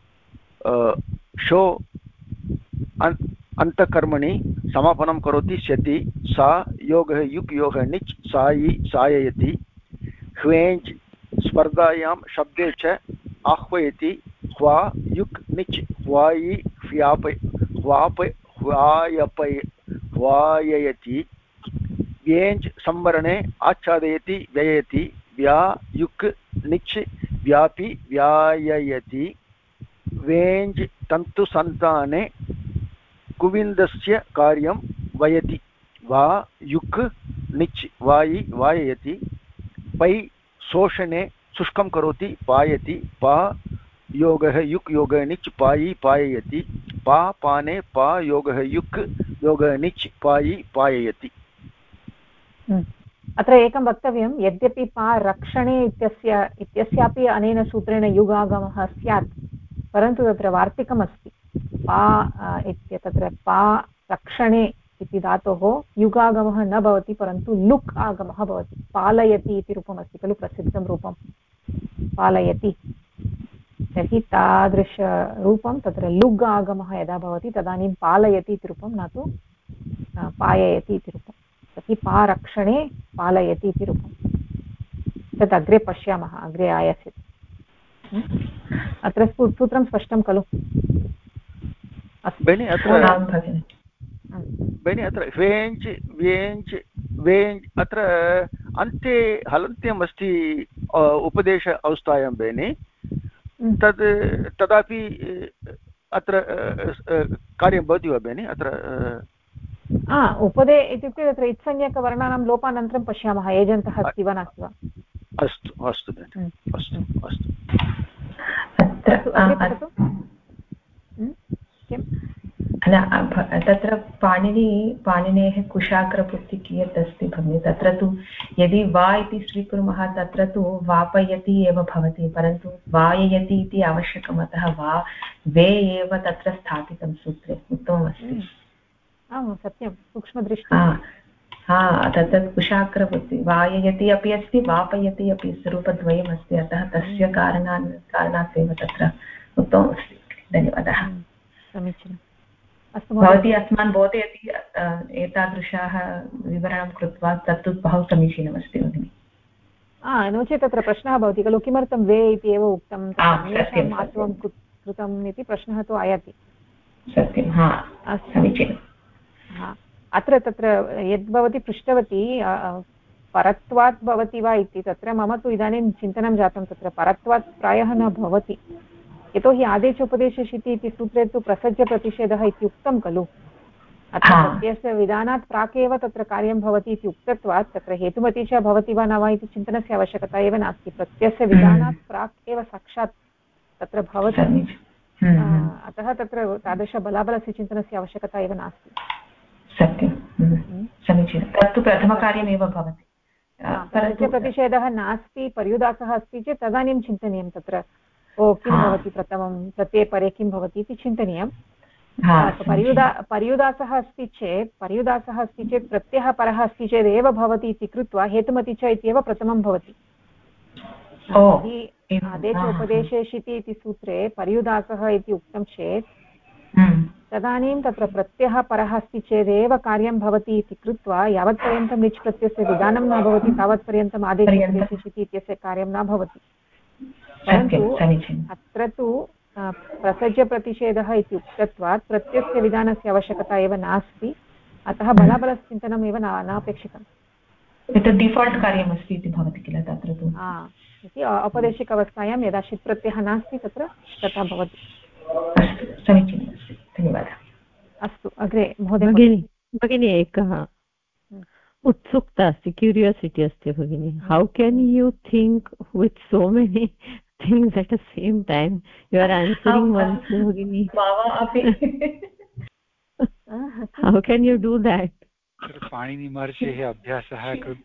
शो अन्तकर्मणि समापनं करोति स्यति, सा योगः युक् योगः निच् सायि साययति, ह्वेञ्च् स्पर्धायां शब्दे च आह्वयति, ह्वा युक् निच् ह्वायि ह्वाययति, व्येञ्च् संवरणे आच्छादयति व्ययति, व्या युक् निच् व्यापि व्याययति, वेञ्च् तन्तुसन्ताने कुविन्दस्य कार्यं वयति, वा युक् निच् वायि वाययति, पै शोषणे शुष्कं करोति पायति, पा योगः युक् योगः निच् पायि पाययति, पा पाने पा योगः युक् योगः निच् पायि पाययति। अत्र एकं वक्तव्यं, यद्यपि पा रक्षणे इत्यस्यापि अनेन सूत्रेण युगागमः स्यात्, परन्तु तत्र वार्तिकमस्ति। पा इत्य तत्र पा रक्षणे इति धातोः युगागमः न भवति, परन्तु लुक् आगमः भवति। पालयति इति रूपमस्ति खलु, प्रसिद्धं रूपं पालयति। तर्हि तादृशरूपं तत्र लुग् आगमः यदा भवति तदानीं पालयति इति रूपं, न तु पाययति इति रूपं। तर्हि पा रक्षणे पालयति इति रूपं। तत् अग्रे पश्यामः, अग्रे आयास्यति। अत्र सूत्रं स्पष्टं खलु? भगिनि अत्र ह्वेञ्च् व्येञ्च् वेञ्च् अत्र अन्ते हलन्त्यम् अस्ति उपदेश अवस्थायां भगिनि, तदापि अत्र कार्यं भवति वा भगिनि? अत्र उपदे इत्युक्ते तत्र इत्संज्ञकवर्णानां लोपानन्तरं पश्यामः एजन्तः अस्ति वा नास्ति वा। अस्तु अस्तु भगिनि, अस्तु अस्तु। तत्र पाणिनेः कुशाग्रवृत्ति कियत् अस्ति भगिनि? तत्र तु यदि वा इति स्वीकुर्मः तत्र तु वापयति एव भवति, परन्तु वाययति इति आवश्यकम्। अतः वा वे एव तत्र स्थापितं सूत्रे, उत्तममस्ति। सत्यं, सूक्ष्मदृष्टिः। तत्र कुशाग्रवृत्ति वाययति अपि अस्ति, वापयति अपि रूपद्वयम् अस्ति। अतः तस्य कारणात् एव तत्र उत्तममस्ति। धन्यवादः। समीचीनम्। भवती अस्मान् बोधयति एतादृशाः विवरणं कृत्वा, तत्तु बहु समीचीनमस्ति भगिनि। नो चेत् तत्र प्रश्नः भवति खलु, किमर्थं वे इति एव उक्तं, महत्वं कृतम् इति प्रश्नः तु आयाति। सत्यं, समीचीनम्। अत्र तत्र यद्भवती पृष्टवती परत्वात् भवति वा इति, तत्र मम तु इदानीं चिन्तनं जातं, तत्र परत्वात् प्रायः न भवति। यतोहि आदेशोपदेशशिति इति सूत्रे तु प्रसज्यप्रतिषेधः इति उक्तं खलु। अत्र प्रत्ययस्य विधानात् प्राक् एव तत्र कार्यं भवति इति उक्तत्वात् तत्र हेतुमती च भवति वा न वा इति चिन्तनस्य आवश्यकता एव नास्ति। प्रत्ययस्य विधानात् प्राक् एव साक्षात् तत्र भवति। अतः तत्र तादृशबलाबलस्य चिन्तनस्य आवश्यकता एव नास्ति। सत्यं, समीचीनं। तत्तु प्रथमकार्यमेव भवति। प्रतिषेधः नास्ति, पर्युदासः अस्ति चेत् तदानीं चिन्तनीयं तत्र ओ किं भवति प्रथमं प्रत्यये परे किं भवति इति चिन्तनीयं। पर्युदासः अस्ति चेत् प्रत्ययः परः अस्ति चेदेव भवति इति कृत्वा हेतुमति च इत्येव प्रथमं भवति। आदेशोपदेशेषिति इति सूत्रे पर्युदासः इति उक्तं चेत् तदानीं तत्र प्रत्ययः परः अस्ति चेदेव कार्यं भवति इति कृत्वा यावत्पर्यन्तं निच् प्रत्ययस्य विधानं न भवति तावत्पर्यन्तम् आदेशोपदेशेषिति इत्यस्य कार्यं न भवति। परन्तु अत्र तु प्रसज्यप्रतिषेधः इति उक्तत्वात् प्रत्ययस्य विधानस्य आवश्यकता एव नास्ति, अतः बलाबलचिन्तनम् एव नापेक्षितम्। डिफाल्ट् कार्यमस्ति इति भवति किल तत्र तु इति औपदेशिक अवस्थायां यदा षित् प्रत्ययः नास्ति तत्र तथा भवति। समीचीनमस्ति, धन्यवादः। अस्तु, अग्रे महोदय। भगिनी एकः उत्सुकता अस्ति, क्यूरियोसिटी अस्ति भगिनी। How can you think with so many things at the same time? You are answering one thing, Bhagini. How can you do that? पाणिनिमहर्षेः अभ्यासः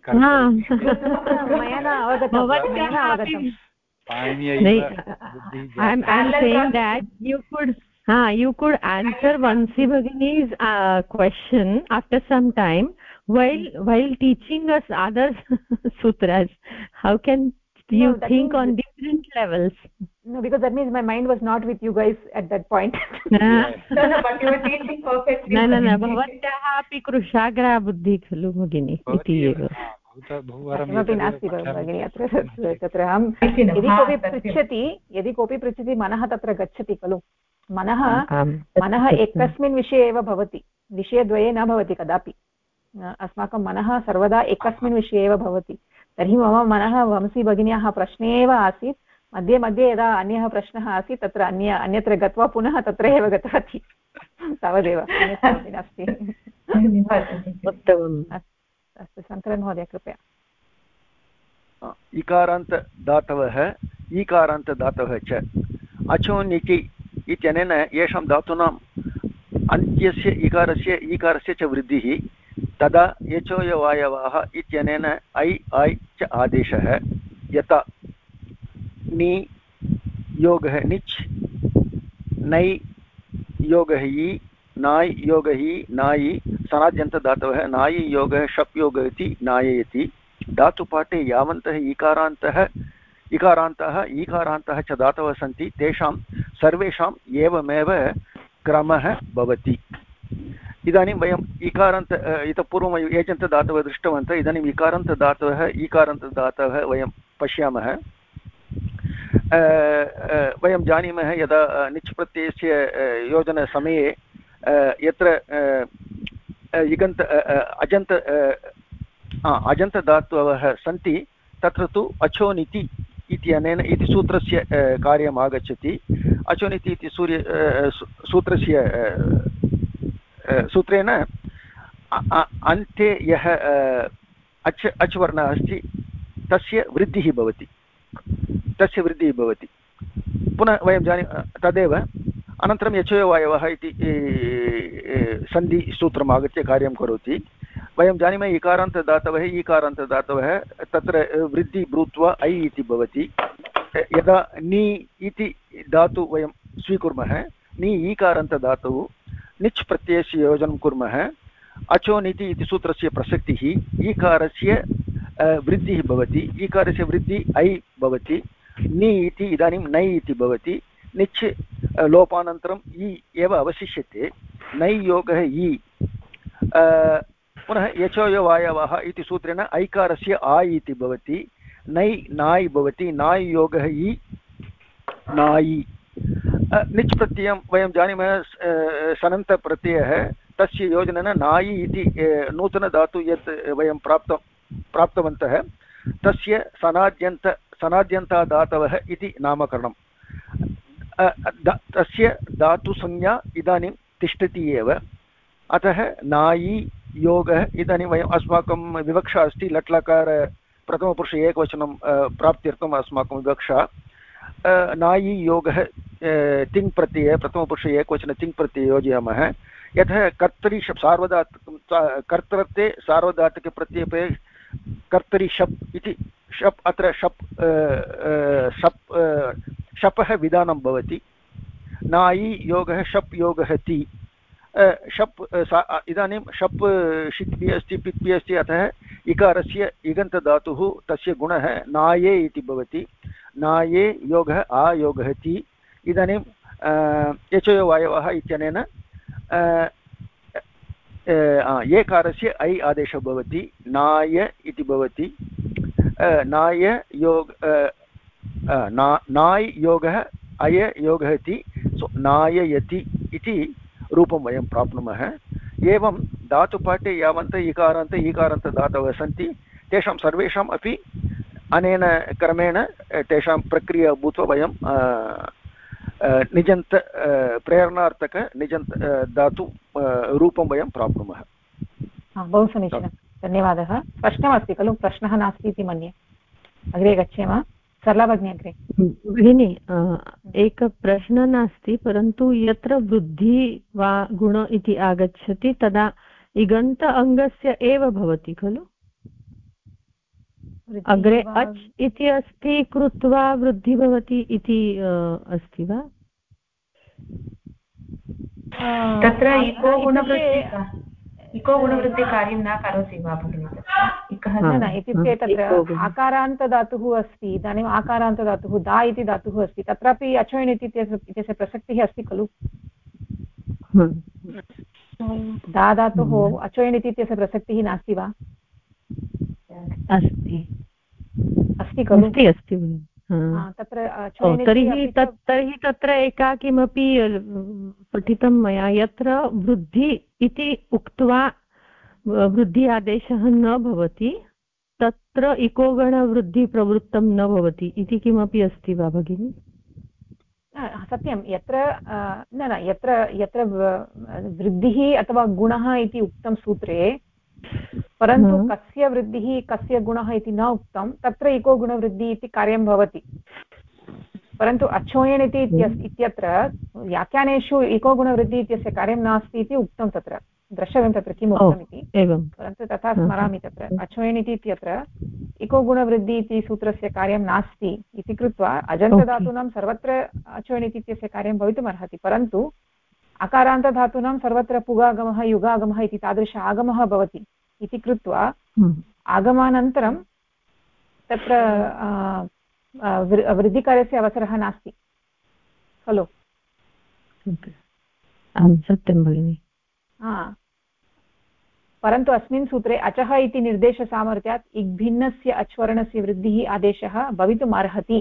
I'm saying that you could answer Vansi Bhagini's question after some time while teaching us other sutras. How can you think on different levels? No, because that means my mind was not with you guys at that point. But you were teaching perfectly. No, भवत्याः अपि कृशाग्रा बुद्धिः खलु भगिनी इति एव। किमपि नास्ति भगिनी अत्र। तत्र अहं यदि कोऽपि पृच्छति मनः तत्र गच्छति खलु। मनः एकस्मिन् विषये एव भवति, विषयद्वये न भवति कदापि। अस्माकं मनः सर्वदा एकस्मिन् विषये एव भवति। तर्हि मम मनः वंशी भगिन्याः प्रश्ने एव आसीत्, मध्ये मध्ये यदा अन्यः प्रश्नः आसीत् तत्र अन्यत्र गत्वा पुनः तत्र एव गतवती, तावदेव, अन्यथा नास्ति। उत्तमम्। अस्तु, शङ्करन् महोदय कृपया। इकारान्तदातवः ईकारान्तदातवः च अचोनिति इत्यनेन येषां धातूनाम् अन्त्यस्य इकारस्य ईकारस्य च वृद्धिः तदा यचोयवायवाः इत्यनेन ऐ ऐ च आदेशः। यथा नि योगः निच्, नै योगः इ, नाय् योगः इ नायि, सनाद्यन्तदातवः नायि योगः शप् योगः इति नाययति। धातुपाठे यावन्तः इकारान्तः ईकारान्तः च धातवः सन्ति तेषां सर्वेषाम् एवमेव क्रमः भवति। इदानीं वयम् इकारान्त इतः पूर्वं एजन्तदातवः दृष्टवन्तः। इदानीम् इकारान्तदातवः ईकारान्तदातवः वयं पश्यामः। वयं जानीमः यदा निच् प्रत्ययस्य योजनसमये यत्र अजन्तदातवः सन्ति तत्र तु अचोनिति इत्यनेन इति सूत्रस्य कार्यम् आगच्छति। अचोनिति इति सूत्रस्य सूत्रेण अन्ते यः अच् वर्णः अस्ति तस्य वृद्धिः भवति, पुनः वयं जानीमः तदेव। अनन्तरं यचोयवायवः इति सन्धिसूत्रम् आगत्य कार्यं करोति। वयं जानीमः इकारान्तदातवः ईकारान्तदातवः तत्र वृद्धि भूत्वा ऐ इति भवति। यदा नि इति धातु वयं स्वीकुर्मः, नि ईकारान्तधातुः, निच् प्रत्ययस्य योजनं कुर्मः, अचोनिति इति सूत्रस्य प्रसक्तिः, ईकारस्य वृद्धिः भवति, ईकारस्य वृद्धिः ऐ भवति, नि इति इदानीं नै इति भवति, निच् लोपानन्तरम् इ एव अवशिष्यते, नै योगः इ, पुनः यचोयवायवः इति सूत्रेण ऐकारस्य आय् इति भवति, नै नाय् भवति, नाय् योगः इ नायि। निच् प्रत्ययं वयं जानीमः सनन्तप्रत्ययः, तस्य योजनेन नायि इति नूतनधातु यत् वयं प्राप्तवन्तः तस्य सनाद्यन्तदातवः इति नामकरणं। तस्य धातुसंज्ञा इदानीं तिष्ठति एव। अतः नायि योगः इदानीं वयम् अस्माकं विवक्षा अस्ति लट्लकार प्रथमपुरुष एकवचनं प्राप्त्यर्थम् अस्माकं विवक्षा नायि योगः तिङ् प्रत्यये प्रथमपुरुष एकवचन तिङ् प्रत्यये योजयामः। यतः कर्तरि शप् कर्तृत्वे सार्वधातुकप्रत्यये कर्तरि शप् इति शप् अत्र शपः विधानं भवति नायि योगः शप् योगः ति शप् इदानीं शप् षित्पि अस्ति पित्पि अस्ति अतः इकारस्य इगन्तधातुः तस्य गुणः नाये इति भवति नाये योगः आयोगः ति इदानीं यचोयवायवः इत्यनेन एकारस्य ऐ आदेशः भवति नाय इति भवति नाय योग नाय् योगः अय योगः ति नाययति इति रूपं वयं प्राप्नुमः एवं धातुपाठे यावन्तः इकारान्त ईकारान्तधातवः सन्ति तेषां सर्वेषाम् अपि अनेन क्रमेण तेषां प्रक्रिया भूत्वा वयं निजन्त प्रेरणार्थक निजन्त धातु रूपं वयं प्राप्नुमः बहु समीचीनं धन्यवादः स्पष्टमस्ति खलु प्रश्नः नास्ति इति मन्ये अग्रे गच्छेम सरला भगिनी अग्रे भगिनी एकः प्रश्नः नास्ति परन्तु यत्र वृद्धि वा गुण इति आगच्छति तदा इगन्त अङ्गस्य एव भवति खलु अग्रे अच् इति अस्ति कृत्वा वृद्धि भवति इति अस्ति वा तत्र इको गुणवृत्ति कार्यं न करोति वा भगिनि न इत्युक्ते तत्र आकारान्तधातुः अस्ति इदानीम् आकारान्तधातुः दा इति धातुः अस्ति तत्रापि अचोयन् इत्यस्य प्रसक्तिः अस्ति खलु दा धातुः अचोयन् इत्यस्य प्रसक्तिः नास्ति वा अस्ति अस्ति खलु अस्ति तत्र तर्हि तत्र एका किमपि पठितं मया यत्र वृद्धि इति उक्त्वा वृद्धि आदेशः न भवति तत्र इकोगणवृद्धिप्रवृत्तं न भवति इति किमपि अस्ति वा भगिनि सत्यं यत्र न यत्र वृद्धिः अथवा गुणः इति उक्तं सूत्रे परन्तु कस्य वृद्धिः कस्य गुणः इति न उक्तं तत्र इको गुणवृद्धिः इति कार्यं भवति परन्तु अचोयन् इत्यत्र व्याख्यानेषु इको गुणवृद्धिः इत्यस्य कार्यं नास्ति इति उक्तं तत्र द्रष्टव्यं तत्र किम् उक्तम् इति परन्तु तथा स्मरामि तत्र अचोयन् इत्यत्र इको गुणवृद्धिः इति सूत्रस्य कार्यं नास्ति इति कृत्वा अजन्तधातूनां सर्वत्र अचोयन् इत्यस्य कार्यं भवितुमर्हति परन्तु अकारान्तधातूनां सर्वत्र पुगागमः युगागमः इति तादृश आगमः भवति इति कृत्वा आगमानन्तरं तत्र वृद्धिकार्यस्य अवसरः नास्ति खलु सत्यं भगिनि परन्तु अस्मिन् सूत्रे अचः इति निर्देशसामर्थ्यात् इग्भिन्नस्य अच्वर्णस्य वृद्धिः आदेशः भवितुमर्हति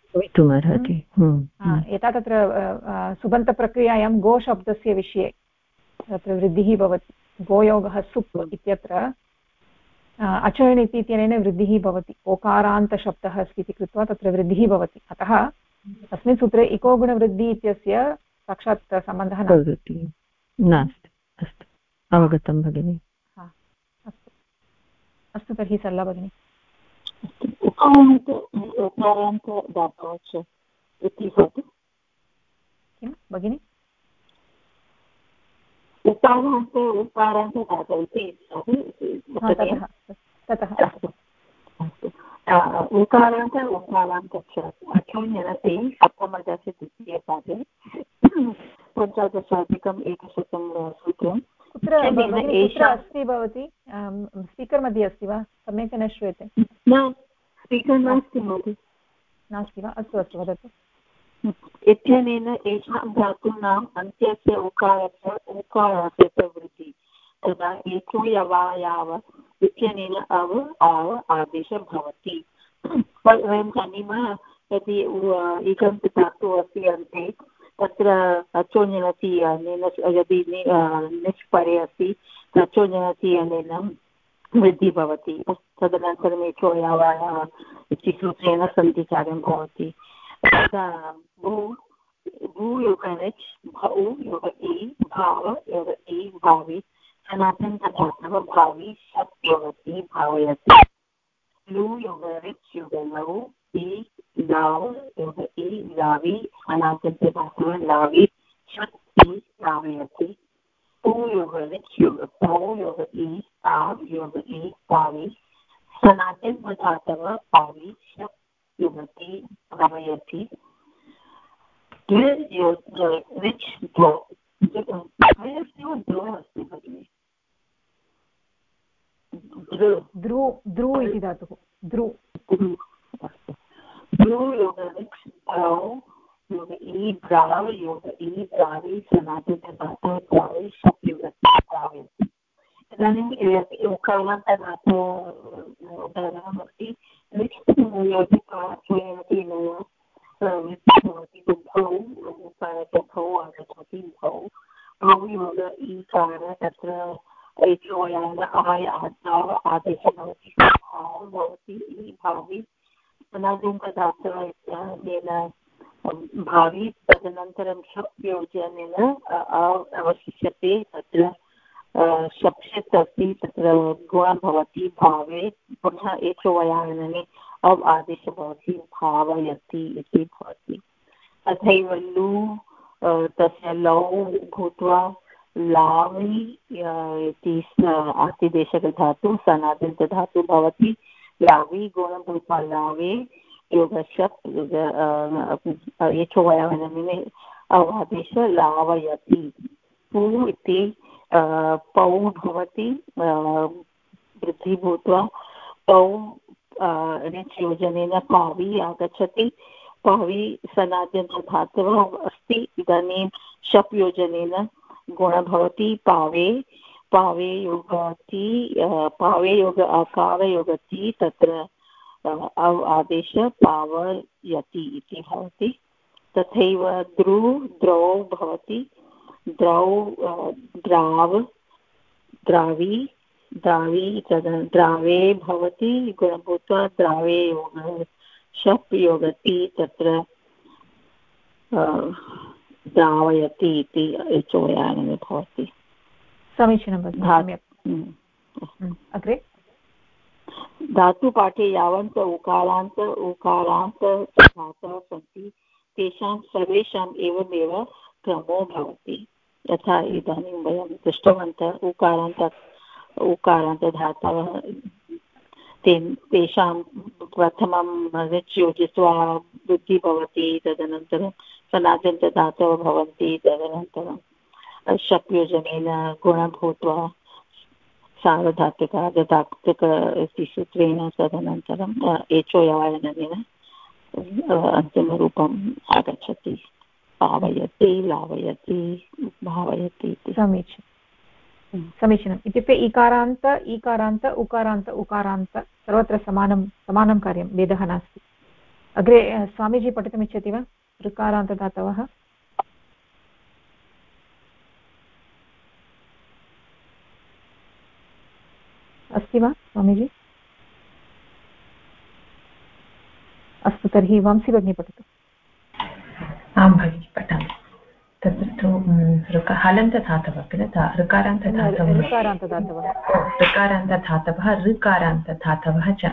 यथा तत्र सुबन्तप्रक्रियायां गोशब्दस्य विषये तत्र वृद्धिः भवति गोयोगः सुप् इत्यत्र अचोयन् इत्यनेन वृद्धिः भवति ओकारान्तशब्दः अस्ति इति कृत्वा तत्र वृद्धिः भवति अतः अस्मिन् सूत्रे इको गुणवृद्धिः इत्यस्य साक्षात् सम्बन्धः नास्ति अस्तु अवगतं भगिनि अस्तु तर्हि सरला भगिनी किं भगिनि ततः उकारान्त उकारान्त अचोन्यनति सप्तमदशे द्वितीयपाठे पञ्चदशाधिकम् एकशतं सूत्रं कुत्र अस्ति भवती स्पीकर् मध्ये अस्ति वा सम्यक् न श्रूयते स्पीकर् नास्ति महोदय नास्ति वा अस्तु अस्तु वदतु इत्यनेन येषां धातूनाम् अन्त्यस्य उकारस्य उकारस्य प्रवृत्तिः तदा एको यवायाव इत्यनेन अव आव आदेशः भवति वयं जानीमः यदि इगन्त धातुः अस्ति अन्ते तत्र अचोन्यनति अनेन यदि निच् परे अस्ति अचोन्यनति अनेन वृद्धिः भवति तदनन्तरम् एको यवायाव इति सूत्रेण सन्धिकार्यं भवति भूयोगनिच् भौ योग इ भाव योग इ भावि सनातनधातवः भावी शक्यवती भावयति लु योग रिच् योग लौ इ लाव योग इ लावि सनातनधातवः लावि शक्ति लावयति उ योग रिच् योग पौ योग इ आव योग इ पावि सनातनधातवः पावि शक्ति युवती भावयति रिच् अस्ति भगिनि द्रु इति धातुः द्रु योग रिच् योग ई द्राव योग ई द्रावी सनातनधातुः द्रावी शप्युगति इदानीं उकारान्तधातु उदाहरणमस्ति रिच् योजितमपि भवति भौ उकारभौ आगच्छति भौ भौ योग ईकार तत्र आदेशः भवति भवति भावी अनादिमधातवः इत्यनेन भावी तदनन्तरं शप् योजनेन अवशिष्यते तत्र शप् अस्ति तत्र गुणः भवति भावे पुनः एचोवयानने अव् आदेशः भवति भावयति इति भवति तथैव लु तस्य लौ भूत्वा लावि इति आतिदेशकधातुः सनादितधातुः भवति लावि गुणं भूत्वा लावे योगशप् एचोवयानने अवादेश लावयति पू इति पौ भवति वृद्धि भूत्वा पौ रिच् योजनेन पावि आगच्छति पावि सनाद्यन्तधातवः अस्ति इदानीं शप् योजनेन गुणः भवति पावे पावे योगति पावे योग अकारयोगति तत्र अव् आदेश पावयति इति भवति तथैव द्रु द्रौ भवति द्रौ द्राव द्रावी द्रावी द्रावे भवति गुणभूत्वा द्रावे योग शप् योगति तत्र द्रावयति इति एचोवयानने भवति समीचीनं सम्यक् अग्रे धातुपाठे यावन्त उकारान्त धातवः सन्ति तेषां सर्वेषाम् एवमेव क्रमो भवति यथा इदानीं वयं दृष्टवन्तः उकारान्तधातवः तेषां प्रथमं रिच् योजित्वा वृद्धिः भवति तदनन्तरं सनातनधातवः भवन्ति तदनन्तरं शप् योजनेन गुणः भूत्वा सार्वधातुक इति सूत्रेण तदनन्तरम् एचोयवायनेन अन्तिमरूपम् आगच्छति पावयति लावयति भावयति इति समीचीनम् इत्युक्ते इकारान्त ईकारान्त उकारान्त उकारान्त सर्वत्र समानं कार्यं भेदः नास्ति अग्रे स्वामीजी पठितुमिच्छति वा ऋकारान्तधातवः अस्ति वा स्वामीजी अस्तु तर्हि वंशी भगिनी पठतु आं भगिनि पठामि तत्र तु हलन्तधातवः किल ऋकारान्तधातवः ऋकारान्तधातवः च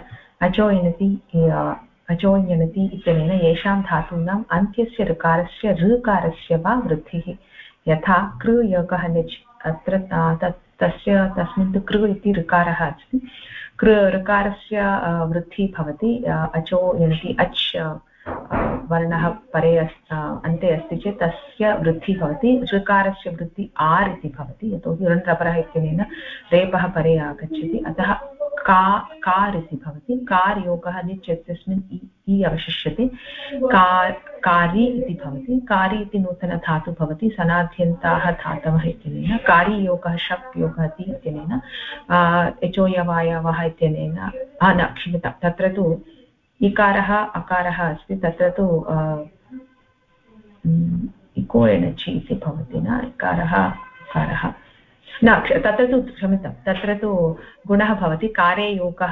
अचोयनति इत्यनेन येषां धातूनाम् अन्त्यस्य ऋकारस्य ऋकारस्य वा वृद्धिः यथा कृ योगः निच् अत्र तस्मिन् तु कृ इति ऋकारः अस्ति ऋकारस्य वृद्धिः भवति अचोयनति अच् वर्णः परे अन्ते अस्ति चेत् तस्य वृद्धिः भवति ऋकारस्य वृद्धिः आर् इति भवति यतोहि ऋण्रपरः इत्यनेन रेपः परे आगच्छति अतः कार् इति भवति कार् योगः निच् इत्यस्मिन् इ अवशिष्यते कारी इति भवति कारी इति नूतनधातुः भवति सनाद्यन्ताः धातवः इत्यनेन कारी योगः शप् योगः ति इत्यनेन एचोयवायवः इत्यनेन न क्षम्यतां तत्र तु इकारः अकारः अस्ति तत्र तु इको एणचि इति भवति न इकारः अकारः न तत्र तु क्षम्यतां तत्र तु गुणः भवति कारे योगः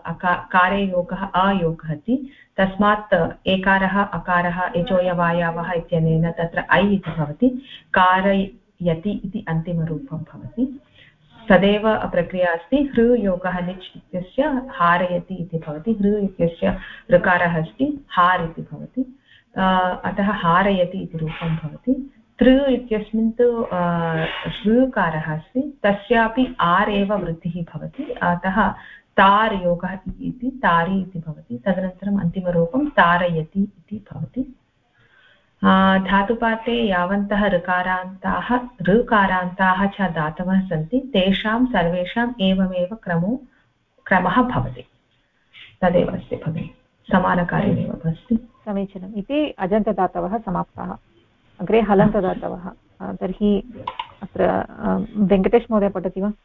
अयोगः इति तस्मात् एकारः अकारः एचोयवायावः इत्यनेन तत्र ऐ इति भवति कारयति इति अन्तिमरूपं भवति तदेव प्रक्रिया अस्ति हृ योगः निच् इत्यस्य हारयति इति भवति हृ इत्यस्य ऋकारः अस्ति हार् इति भवति अतः हारयति इति रूपं भवति तृ इत्यस्मिन् तु ऋकारः अस्ति तस्यापि आर् एव वृद्धिः भवति अतः तार् योगः इति तारि इति भवति तदनन्तरम् अन्तिमरूपं तारयति इति भवति धातुपाठे यावन्तः ऋकारान्ताः च धातवः सन्ति तेषां सर्वेषाम् एवमेव क्रमः भवति। तदेव अस्ति भगिनि, समानकार्यमेव अस्ति। समीचीनम्। इति अजन्तदातवः समाप्ताः। अग्रे हलन्तदातवः। तर्हि अत्र वेङ्कटेश महोदय पठति वा?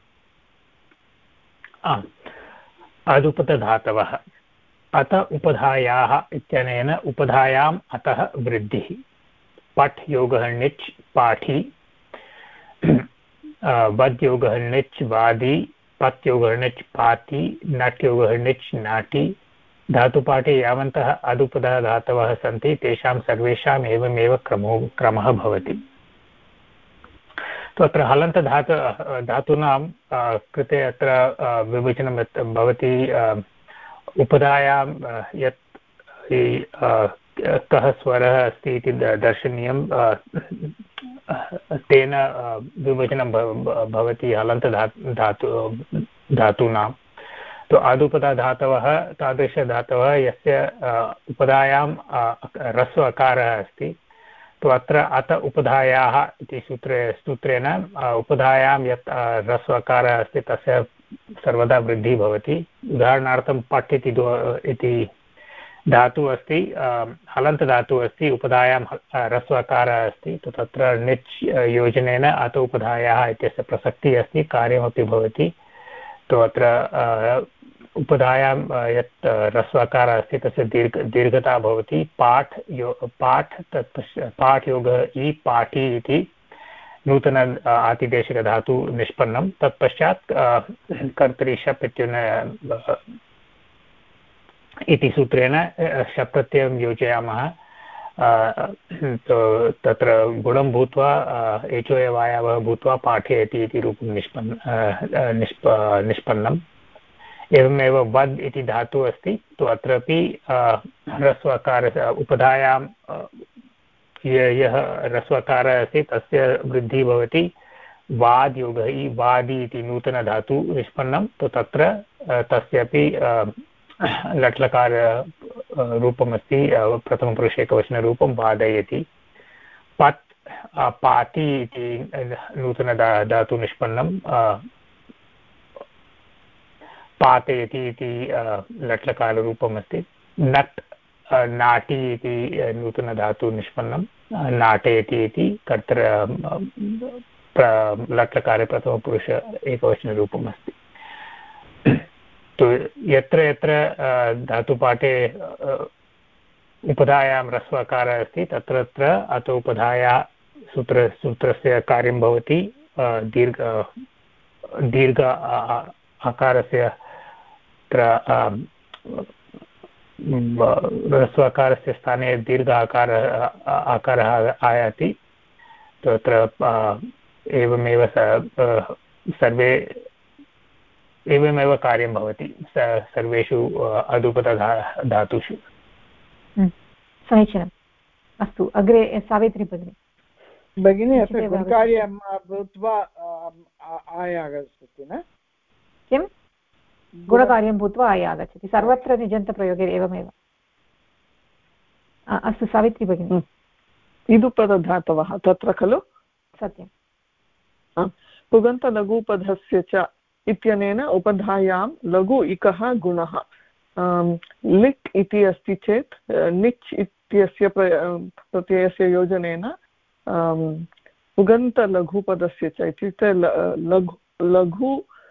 अदुपतधातवः। अत उपधायाः इत्यनेन उपधायाम् अतः वृद्धिः। पठ् योगः णिच् पाठी, वद् योगः णिच् वादी, पत् योगः णिच् पाति, नट् योगः णिच् नाटी। धातुपाठे यावन्तः अदुपधा धातवः सन्ति तेषां सर्वेषाम् एवमेव क्रमः भवति। तो अत्र हलन्तधातूनां कृते अत्र विभजनं भवति। उपधायां यत् कः स्वरः अस्ति इति दर्शनीयं, तेन विभजनं भवति हलन्तधातूनां। तो अदुपदा धातवः तादृशधातवः यस्य उपधायां ह्रस्व अकारः अस्ति। तो अत्र अत उपधायाः इति सूत्रेण उपधायां यत् ह्रस्व अकारः अस्ति तस्य सर्वदा वृद्धिः भवति। उदाहरणार्थं पट् इति धातुः अस्ति, हलन्तधातुः अस्ति, उपधायां ह्रस्व अकारः अस्ति। तो तत्र णिच् योजनेन अत उपधायाः इत्यस्य प्रसक्तिः अस्ति, कार्यमपि भवति। तो अत्र उपधायां यत् ह्रस्वकारः अस्ति तस्य दीर्घता भवति। पाठ योगः इ पाठी इति नूतन आतिदेशिकधातु निष्पन्नं। तत्पश्चात् कर्तरि शप् इति सूत्रेण शप् प्रत्ययं योजयामः। तत्र गुणं भूत्वा एचोयवायावः भूत्वा पाठयति इति रूपं निष्पन्नम्। एवमेव वद् इति धातुः अस्ति। तो अत्रापि ह्रस्वकारस्य उपधायां यः ह्रस्वकारः अस्ति तस्य वृद्धिः भवति। वाद् योगः इ वादी इति नूतनधातु निष्पन्नं। तो तत्र तस्यापि लट्लकार रूपमस्ति, प्रथमपुरुषे एकवचनरूपं वादयति। पत् पाति इति नूतनधातु निष्पन्नं, पातयति इति लट्लकाररूपमस्ति। नट् नाटी इति नूतनधातु निष्पन्नं, नाटयति इति कर्तृ लट्लकारे प्रथमपुरुष एकवचनरूपम् अस्ति। तो यत्र यत्र धातुपाठे उपधायां ह्रस्वकारः अस्ति तत्र अत उपधाया सूत्रस्य कार्यं भवति। दीर्घ आकारस्य ह्रस्वकारस्य स्थाने दीर्घ आकारः आयाति। तत्र एवमेव सर्वे एवमेव कार्यं भवति सर्वेषु अदुपतधातुषु। समीचीनम्। अस्तु, अग्रे सावित्री भगिनी। अत्र गुणकार्यं भूत्वा आयागच्छति न? किं गुणकार्यं भूत्वा आगच्छति? सर्वत्र निजन्तप्रयोगे एवमेव। अस्तु सावित्री भगिनी। इदुपदधातवः तत्र खलु? सत्यं। पुगन्तलघुपदस्य च इत्यनेन उपधायां लघु इकः गुणः। लिक् इति अस्ति चेत् निच् इत्यस्य प्रत्ययस्य योजनेन पुगन्तलघुपदस्य च इत्युक्ते लघु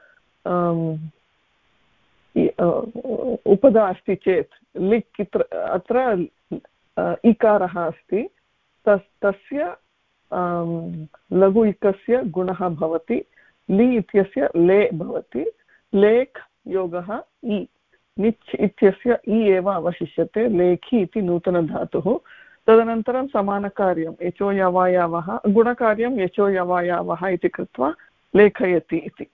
उपधा अस्ति चेत् लिक् अत्र इकारः अस्ति, तस्य लघु इकस्य गुणः भवति। लि इत्यस्य ले भवति। लेख् योगः इ, निच् इत्यस्य इ एव अवशिष्यते। लेखि इति नूतनधातुः। तदनन्तरं समानकार्यं यचो यवायावः, गुणकार्यं यचो यवायावः इति कृत्वा लेखयति इति।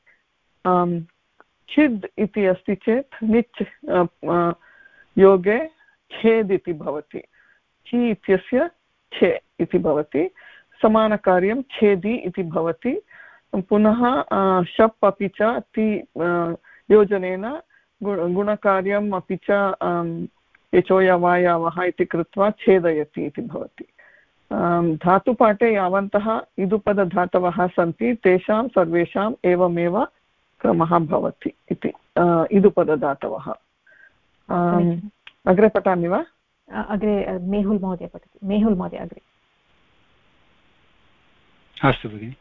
छिद् इति अस्ति चेत् निच् योगे छेद् इति भवति। छि इत्यस्य छे इति भवति। समानकार्यं छेदि इति भवति। पुनः शप् अपि च ति योजनेन गुणकार्यम् अपि च यचो यवायावः इति कृत्वा छेदयति इति भवति। धातुपाठे यावन्तः इदुपदधातवः सन्ति तेषां सर्वेषाम् एवमेव क्रमः भवति इति इदुपदधातवः। अग्रे पठामि वा? अग्रे मेहुल् महोदय पठति। मेहुल् महोदय अग्रे। अस्तु भगिनि।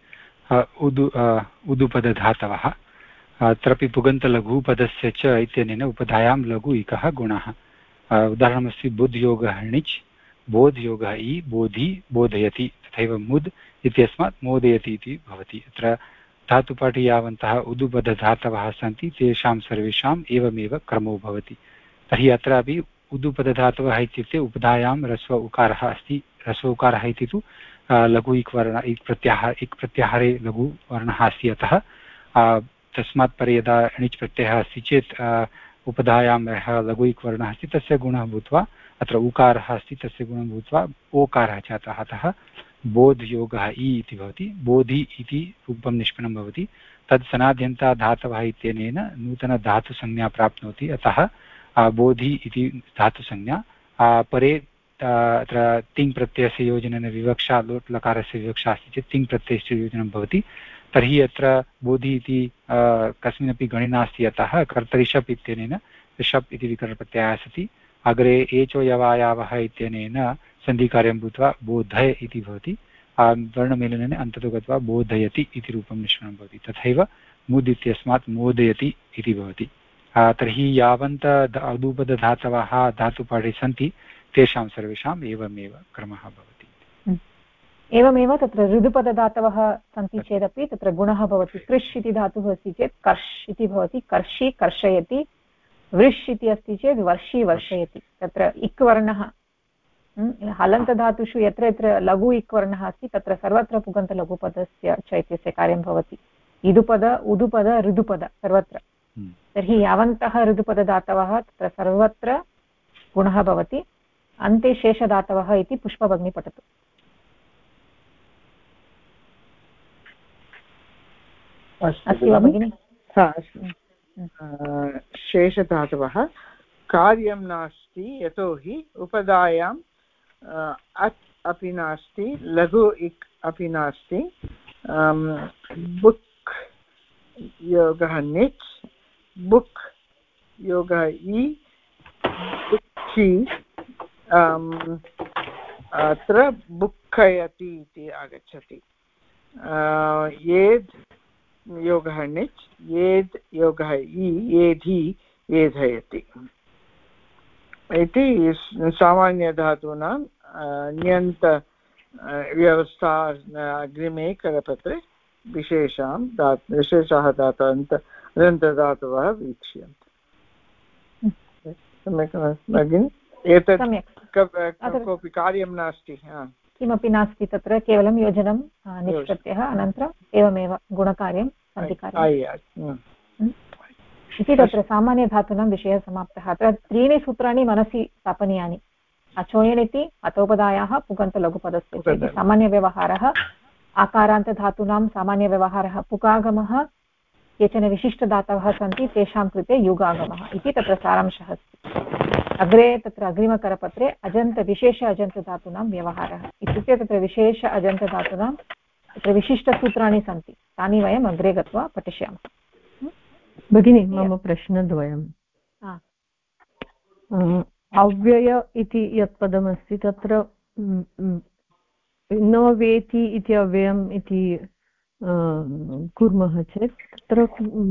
उदुपदधातवः अत्रापि पुगन्तलघुपदस्य च इत्यनेन उपधायां लघु इकः गुणः। उदाहरणमस्ति बुद् योगः णिच्, बोध् योगः इ, बोधि बोधयति, तथैव मुद् इत्यस्मात् मोदयति इति भवति। अत्र धातुपाठे यावन्तः उदुपदधातवः सन्ति तेषां सर्वेषाम् एवमेव क्रमो भवति। तर्हि अत्रापि उदुपदधातवः इत्युक्ते उपधायां ह्रस्व उकारः अस्ति। ह्रस्व उकारः इति तु लघु इक् वर्ण इक् प्रत्याहारे लघुवर्णः अस्ति। अतः तस्मात् परे यदा णिच् प्रत्ययः अस्ति चेत् उपधायां यः लघु इक् वर्णः अस्ति तस्य गुणः भूत्वा अत्र उकारः अस्ति तस्य गुणः भूत्वा ओकारः जातः। अतः बोध् योगः इ इति भवति। बोधि इति रूपं निष्पन्नं भवति। तद् सनाद्यन्ता धातवः इत्यनेन नूतनधातुसंज्ञा प्राप्नोति। अतः बोधि इति धातुसंज्ञा। परे अत्र तिङ् प्रत्ययस्य योजनेन विवक्षा लोट् लकारस्य विवक्षा अस्ति चेत् तिङ् प्रत्ययस्य योजनं भवति। तर्हि अत्र बोधि इति कस्मिन्नपि गणे नास्ति। अतः कर्तरि शप् इत्यनेन शप् इति विकरणप्रत्ययः सति। अग्रे एचो यवायावः इत्यनेन सन्धिकार्यं भूत्वा बोधय इति भवति। वर्णमेलनेन अन्ततो गत्वा बोधयति इति रूपं निष्पन्नं भवति। तथैव मुद् इत्यस्मात् मोदयति इति भवति। तर्हि यावन्त उदुपदधातवः धातुपाठे सन्ति तेषां सर्वेषाम् एवमेव क्रमः भवति। एवमेव तत्र ऋदुपदधातवः सन्ति चेदपि तत्र गुणः भवति। कृष् इति धातुः अस्ति चेत् कर्ष् इति भवति। कर्षि कर्षयति। वृष् इति अस्ति चेत् वर्षि वर्षयति। तत्र इक् वर्णः हलन्तधातुषु यत्र यत्र लघु इक् वर्णः अस्ति तत्र सर्वत्र पुगन्तलघुपदस्य च इत्यस्य कार्यं भवति। इदुपद उदुपद ऋदुपद सर्वत्र। तर्हि यावन्तः ऋदुपदधातवः तत्र सर्वत्र गुणः भवति। अन्ते शेषधातवः इति पुष्पभगिनी पठतु। अस्ति वा भगिनि? शेषधातवः कार्यं नास्ति यतोहि उपधायां अत् अपि नास्ति, लघु इक् अपि नास्ति। बुक् योगः निच्, बुक् योगः इ, बुक्खि, अत्र बुक्खयति इति आगच्छति। येद् योगः निच्, येद् योगः इ, येधि येधयति इति सामान्यधातूनां ण्यन्त व्यवस्था अग्रिमे करपत्रे विशेषाः अन्तधातवः वीक्ष्यन्ते। सम्यक् भगिनि? एतत् कोऽपि कार्यं नास्ति, किमपि नास्ति। तत्र केवलं योजनं निष्प्रत्ययः अनन्तरम् एवमेव गुणकार्यं सन्धिकार्यम् इति तत्र सामान्यधातूनां विषयः समाप्तः। अत्र त्रीणि सूत्राणि मनसि स्थापनीयानि। अचोयन् इति अतोपदायाः पुगन्तलघुपदस्य इति सामान्यव्यवहारः। आकारान्तधातूनां सामान्यव्यवहारः पुकागमः। केचन विशिष्टधातवः सन्ति तेषां कृते युगागमः इति तत्र सारांशः अस्ति। अग्रे तत्र अग्रिमकरपत्रे विशेष अजन्तधातूनां व्यवहारः इत्युक्ते तत्र विशेष अजन्तधातूनां तत्र विशिष्टसूत्राणि सन्ति। तानि वयम् अग्रे गत्वा पठिष्यामः। भगिनि, मम प्रश्नद्वयम्। अव्यय इति यत् पदमस्ति तत्र न वेति इति अव्ययम् इति कुर्मः चेत् तत्र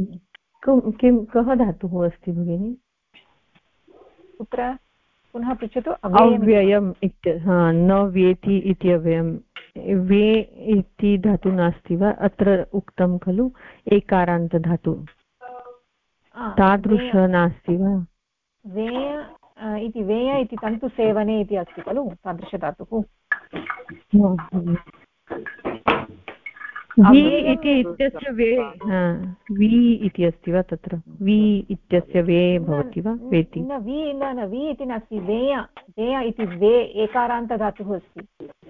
कः धातुः अस्ति भगिनि? कुत्र पुनः पृच्छतु। अव्ययम् न वेति इति अव्ययं वे इति धातु नास्ति वा? अत्र उक्तं खलु एकारान्तधातु, तादृश नास्ति वा? वेय इति तन्तुसेवने इति अस्ति खलु तादृशधातुः। वि इति इत्यस्य वे वि इति अस्ति वा? तत्र वि इत्यस्य वे भवति वा? वेति न वि इति नास्ति। वेय इति वे एकारान्तधातुः अस्ति।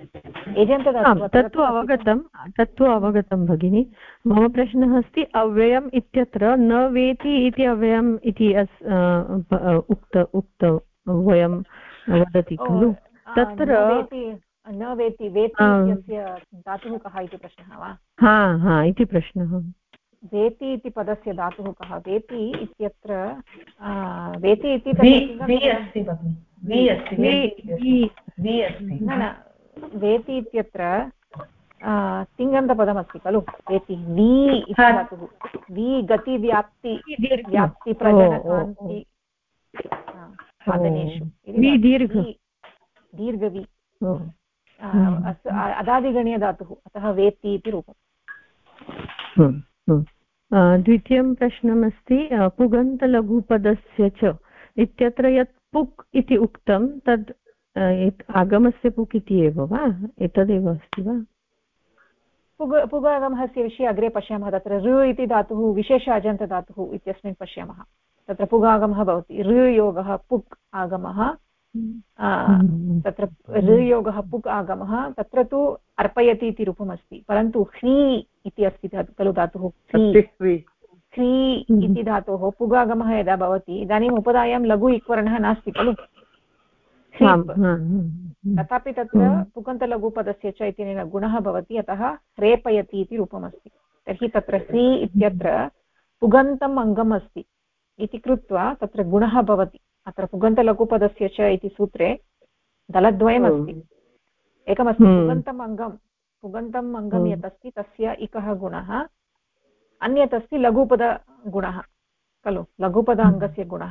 तत्तु अवगतं भगिनि। मम प्रश्नः अस्ति अव्ययम् इत्यत्र न वेति इति अव्ययम् इति उक्त वयं वदति खलु। तत्र न वेति वेति इत्यस्य धातुः कः इति प्रश्नः वा? हा इति प्रश्नः। वेति इति पदस्य धातुः कः? वेति इत्यत्र वेति इति न वेति इत्यत्र तिङन्तपदमस्ति खलु। वेति वि इति धातुः। वि गतिव्याप्ति व्याप्तिप्रजनकान्ति साधनेषु दीर्घवि अदादिगणीयधातुः, अतः वेति इति रूपम्। द्वितीयं प्रश्नमस्ति पुगन्तलघुपदस्य च इत्यत्र यत् पुक् इति उक्तं तद् आगमस्य पुक् इति एव वा? एतदेव अस्ति वा? पुगागमस्य विषये अग्रे पश्यामः। तत्र ऋ इति धातुः विशेष अजन्तधातुः इत्यस्मिन् पश्यामः। तत्र पुगागमः भवति। ऋयोगः पुक् आगमः, तत्र ऋयोगः पुक् आगमः। तत्र तु अर्पयति इति रूपमस्ति, परन्तु ह्री इति अस्ति खलु धातुः। ह्री इति धातोः पुगागमः यदा भवति इदानीम् उपधायां लघु इक्वर्णः नास्ति खलु। तथापि तत्र पुगन्तलघुपदस्य च इत्यनेन गुणः भवति, अतः ह्रेपयति इति रूपमस्ति। तर्हि तत्र ह्री इत्यत्र पुगन्तम् अङ्गम् अस्ति इति कृत्वा तत्र गुणः भवति। अत्र पुगन्तलघुपदस्य च इति सूत्रे दलद्वयमस्ति। एकमस्ति पुगन्तम् अङ्गं यत् अस्ति तस्य इकः गुणः, अन्यत् अस्ति लघुपदगुणः खलु, लघुपद अङ्गस्य गुणः।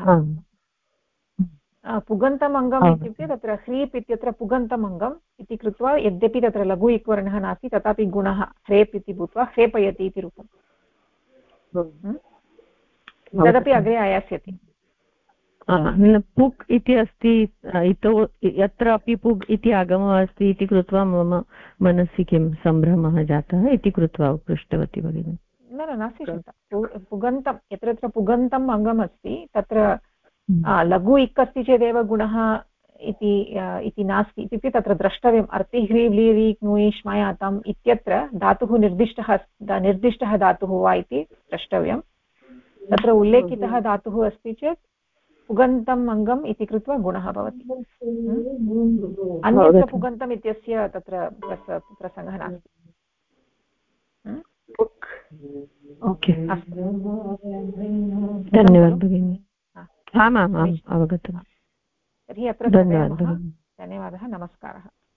पुगन्तम् अङ्गम् इत्युक्ते तत्र ह्रीप् इत्यत्र पुगन्तम् अङ्गम् इति कृत्वा यद्यपि तत्र लघु इक्वर्णः नास्ति तथापि गुणः ह्रेप् इति भूत्वा ह्रेपयति इति रूपम्। तदपि अग्रे आयास्यति। पुक् इति अस्ति, यत्रापि पुक् इति आगमः अस्ति इति कृत्वा मम मनसि किं सम्भ्रमः जातः इति कृत्वा पृष्टवती भगिनि। न नास्ति चिन्ता। पुगन्तं यत्र पुगन्तम् अङ्गम् अस्ति तत्र लघु इक् अस्ति चेदेव गुणः इति नास्ति। इत्युक्ते तत्र द्रष्टव्यम् अर्ति ह्री व्ली री क्नुयि श्मयातम् इत्यत्र धातुः निर्दिष्टः धातुः वा इति द्रष्टव्यम्। तत्र उल्लेखितः धातुः अस्ति चेत् पुगन्तम् अङ्गम् इति कृत्वा गुणः भवति। अन्यत्र पुगन्तम् इत्यस्य तत्र प्रसङ्गः नास्ति। ओके, धन्यवादः भगिनि। आमाम् अवगतम्। तर्हि अत्र धन्यवादः, नमस्कारः।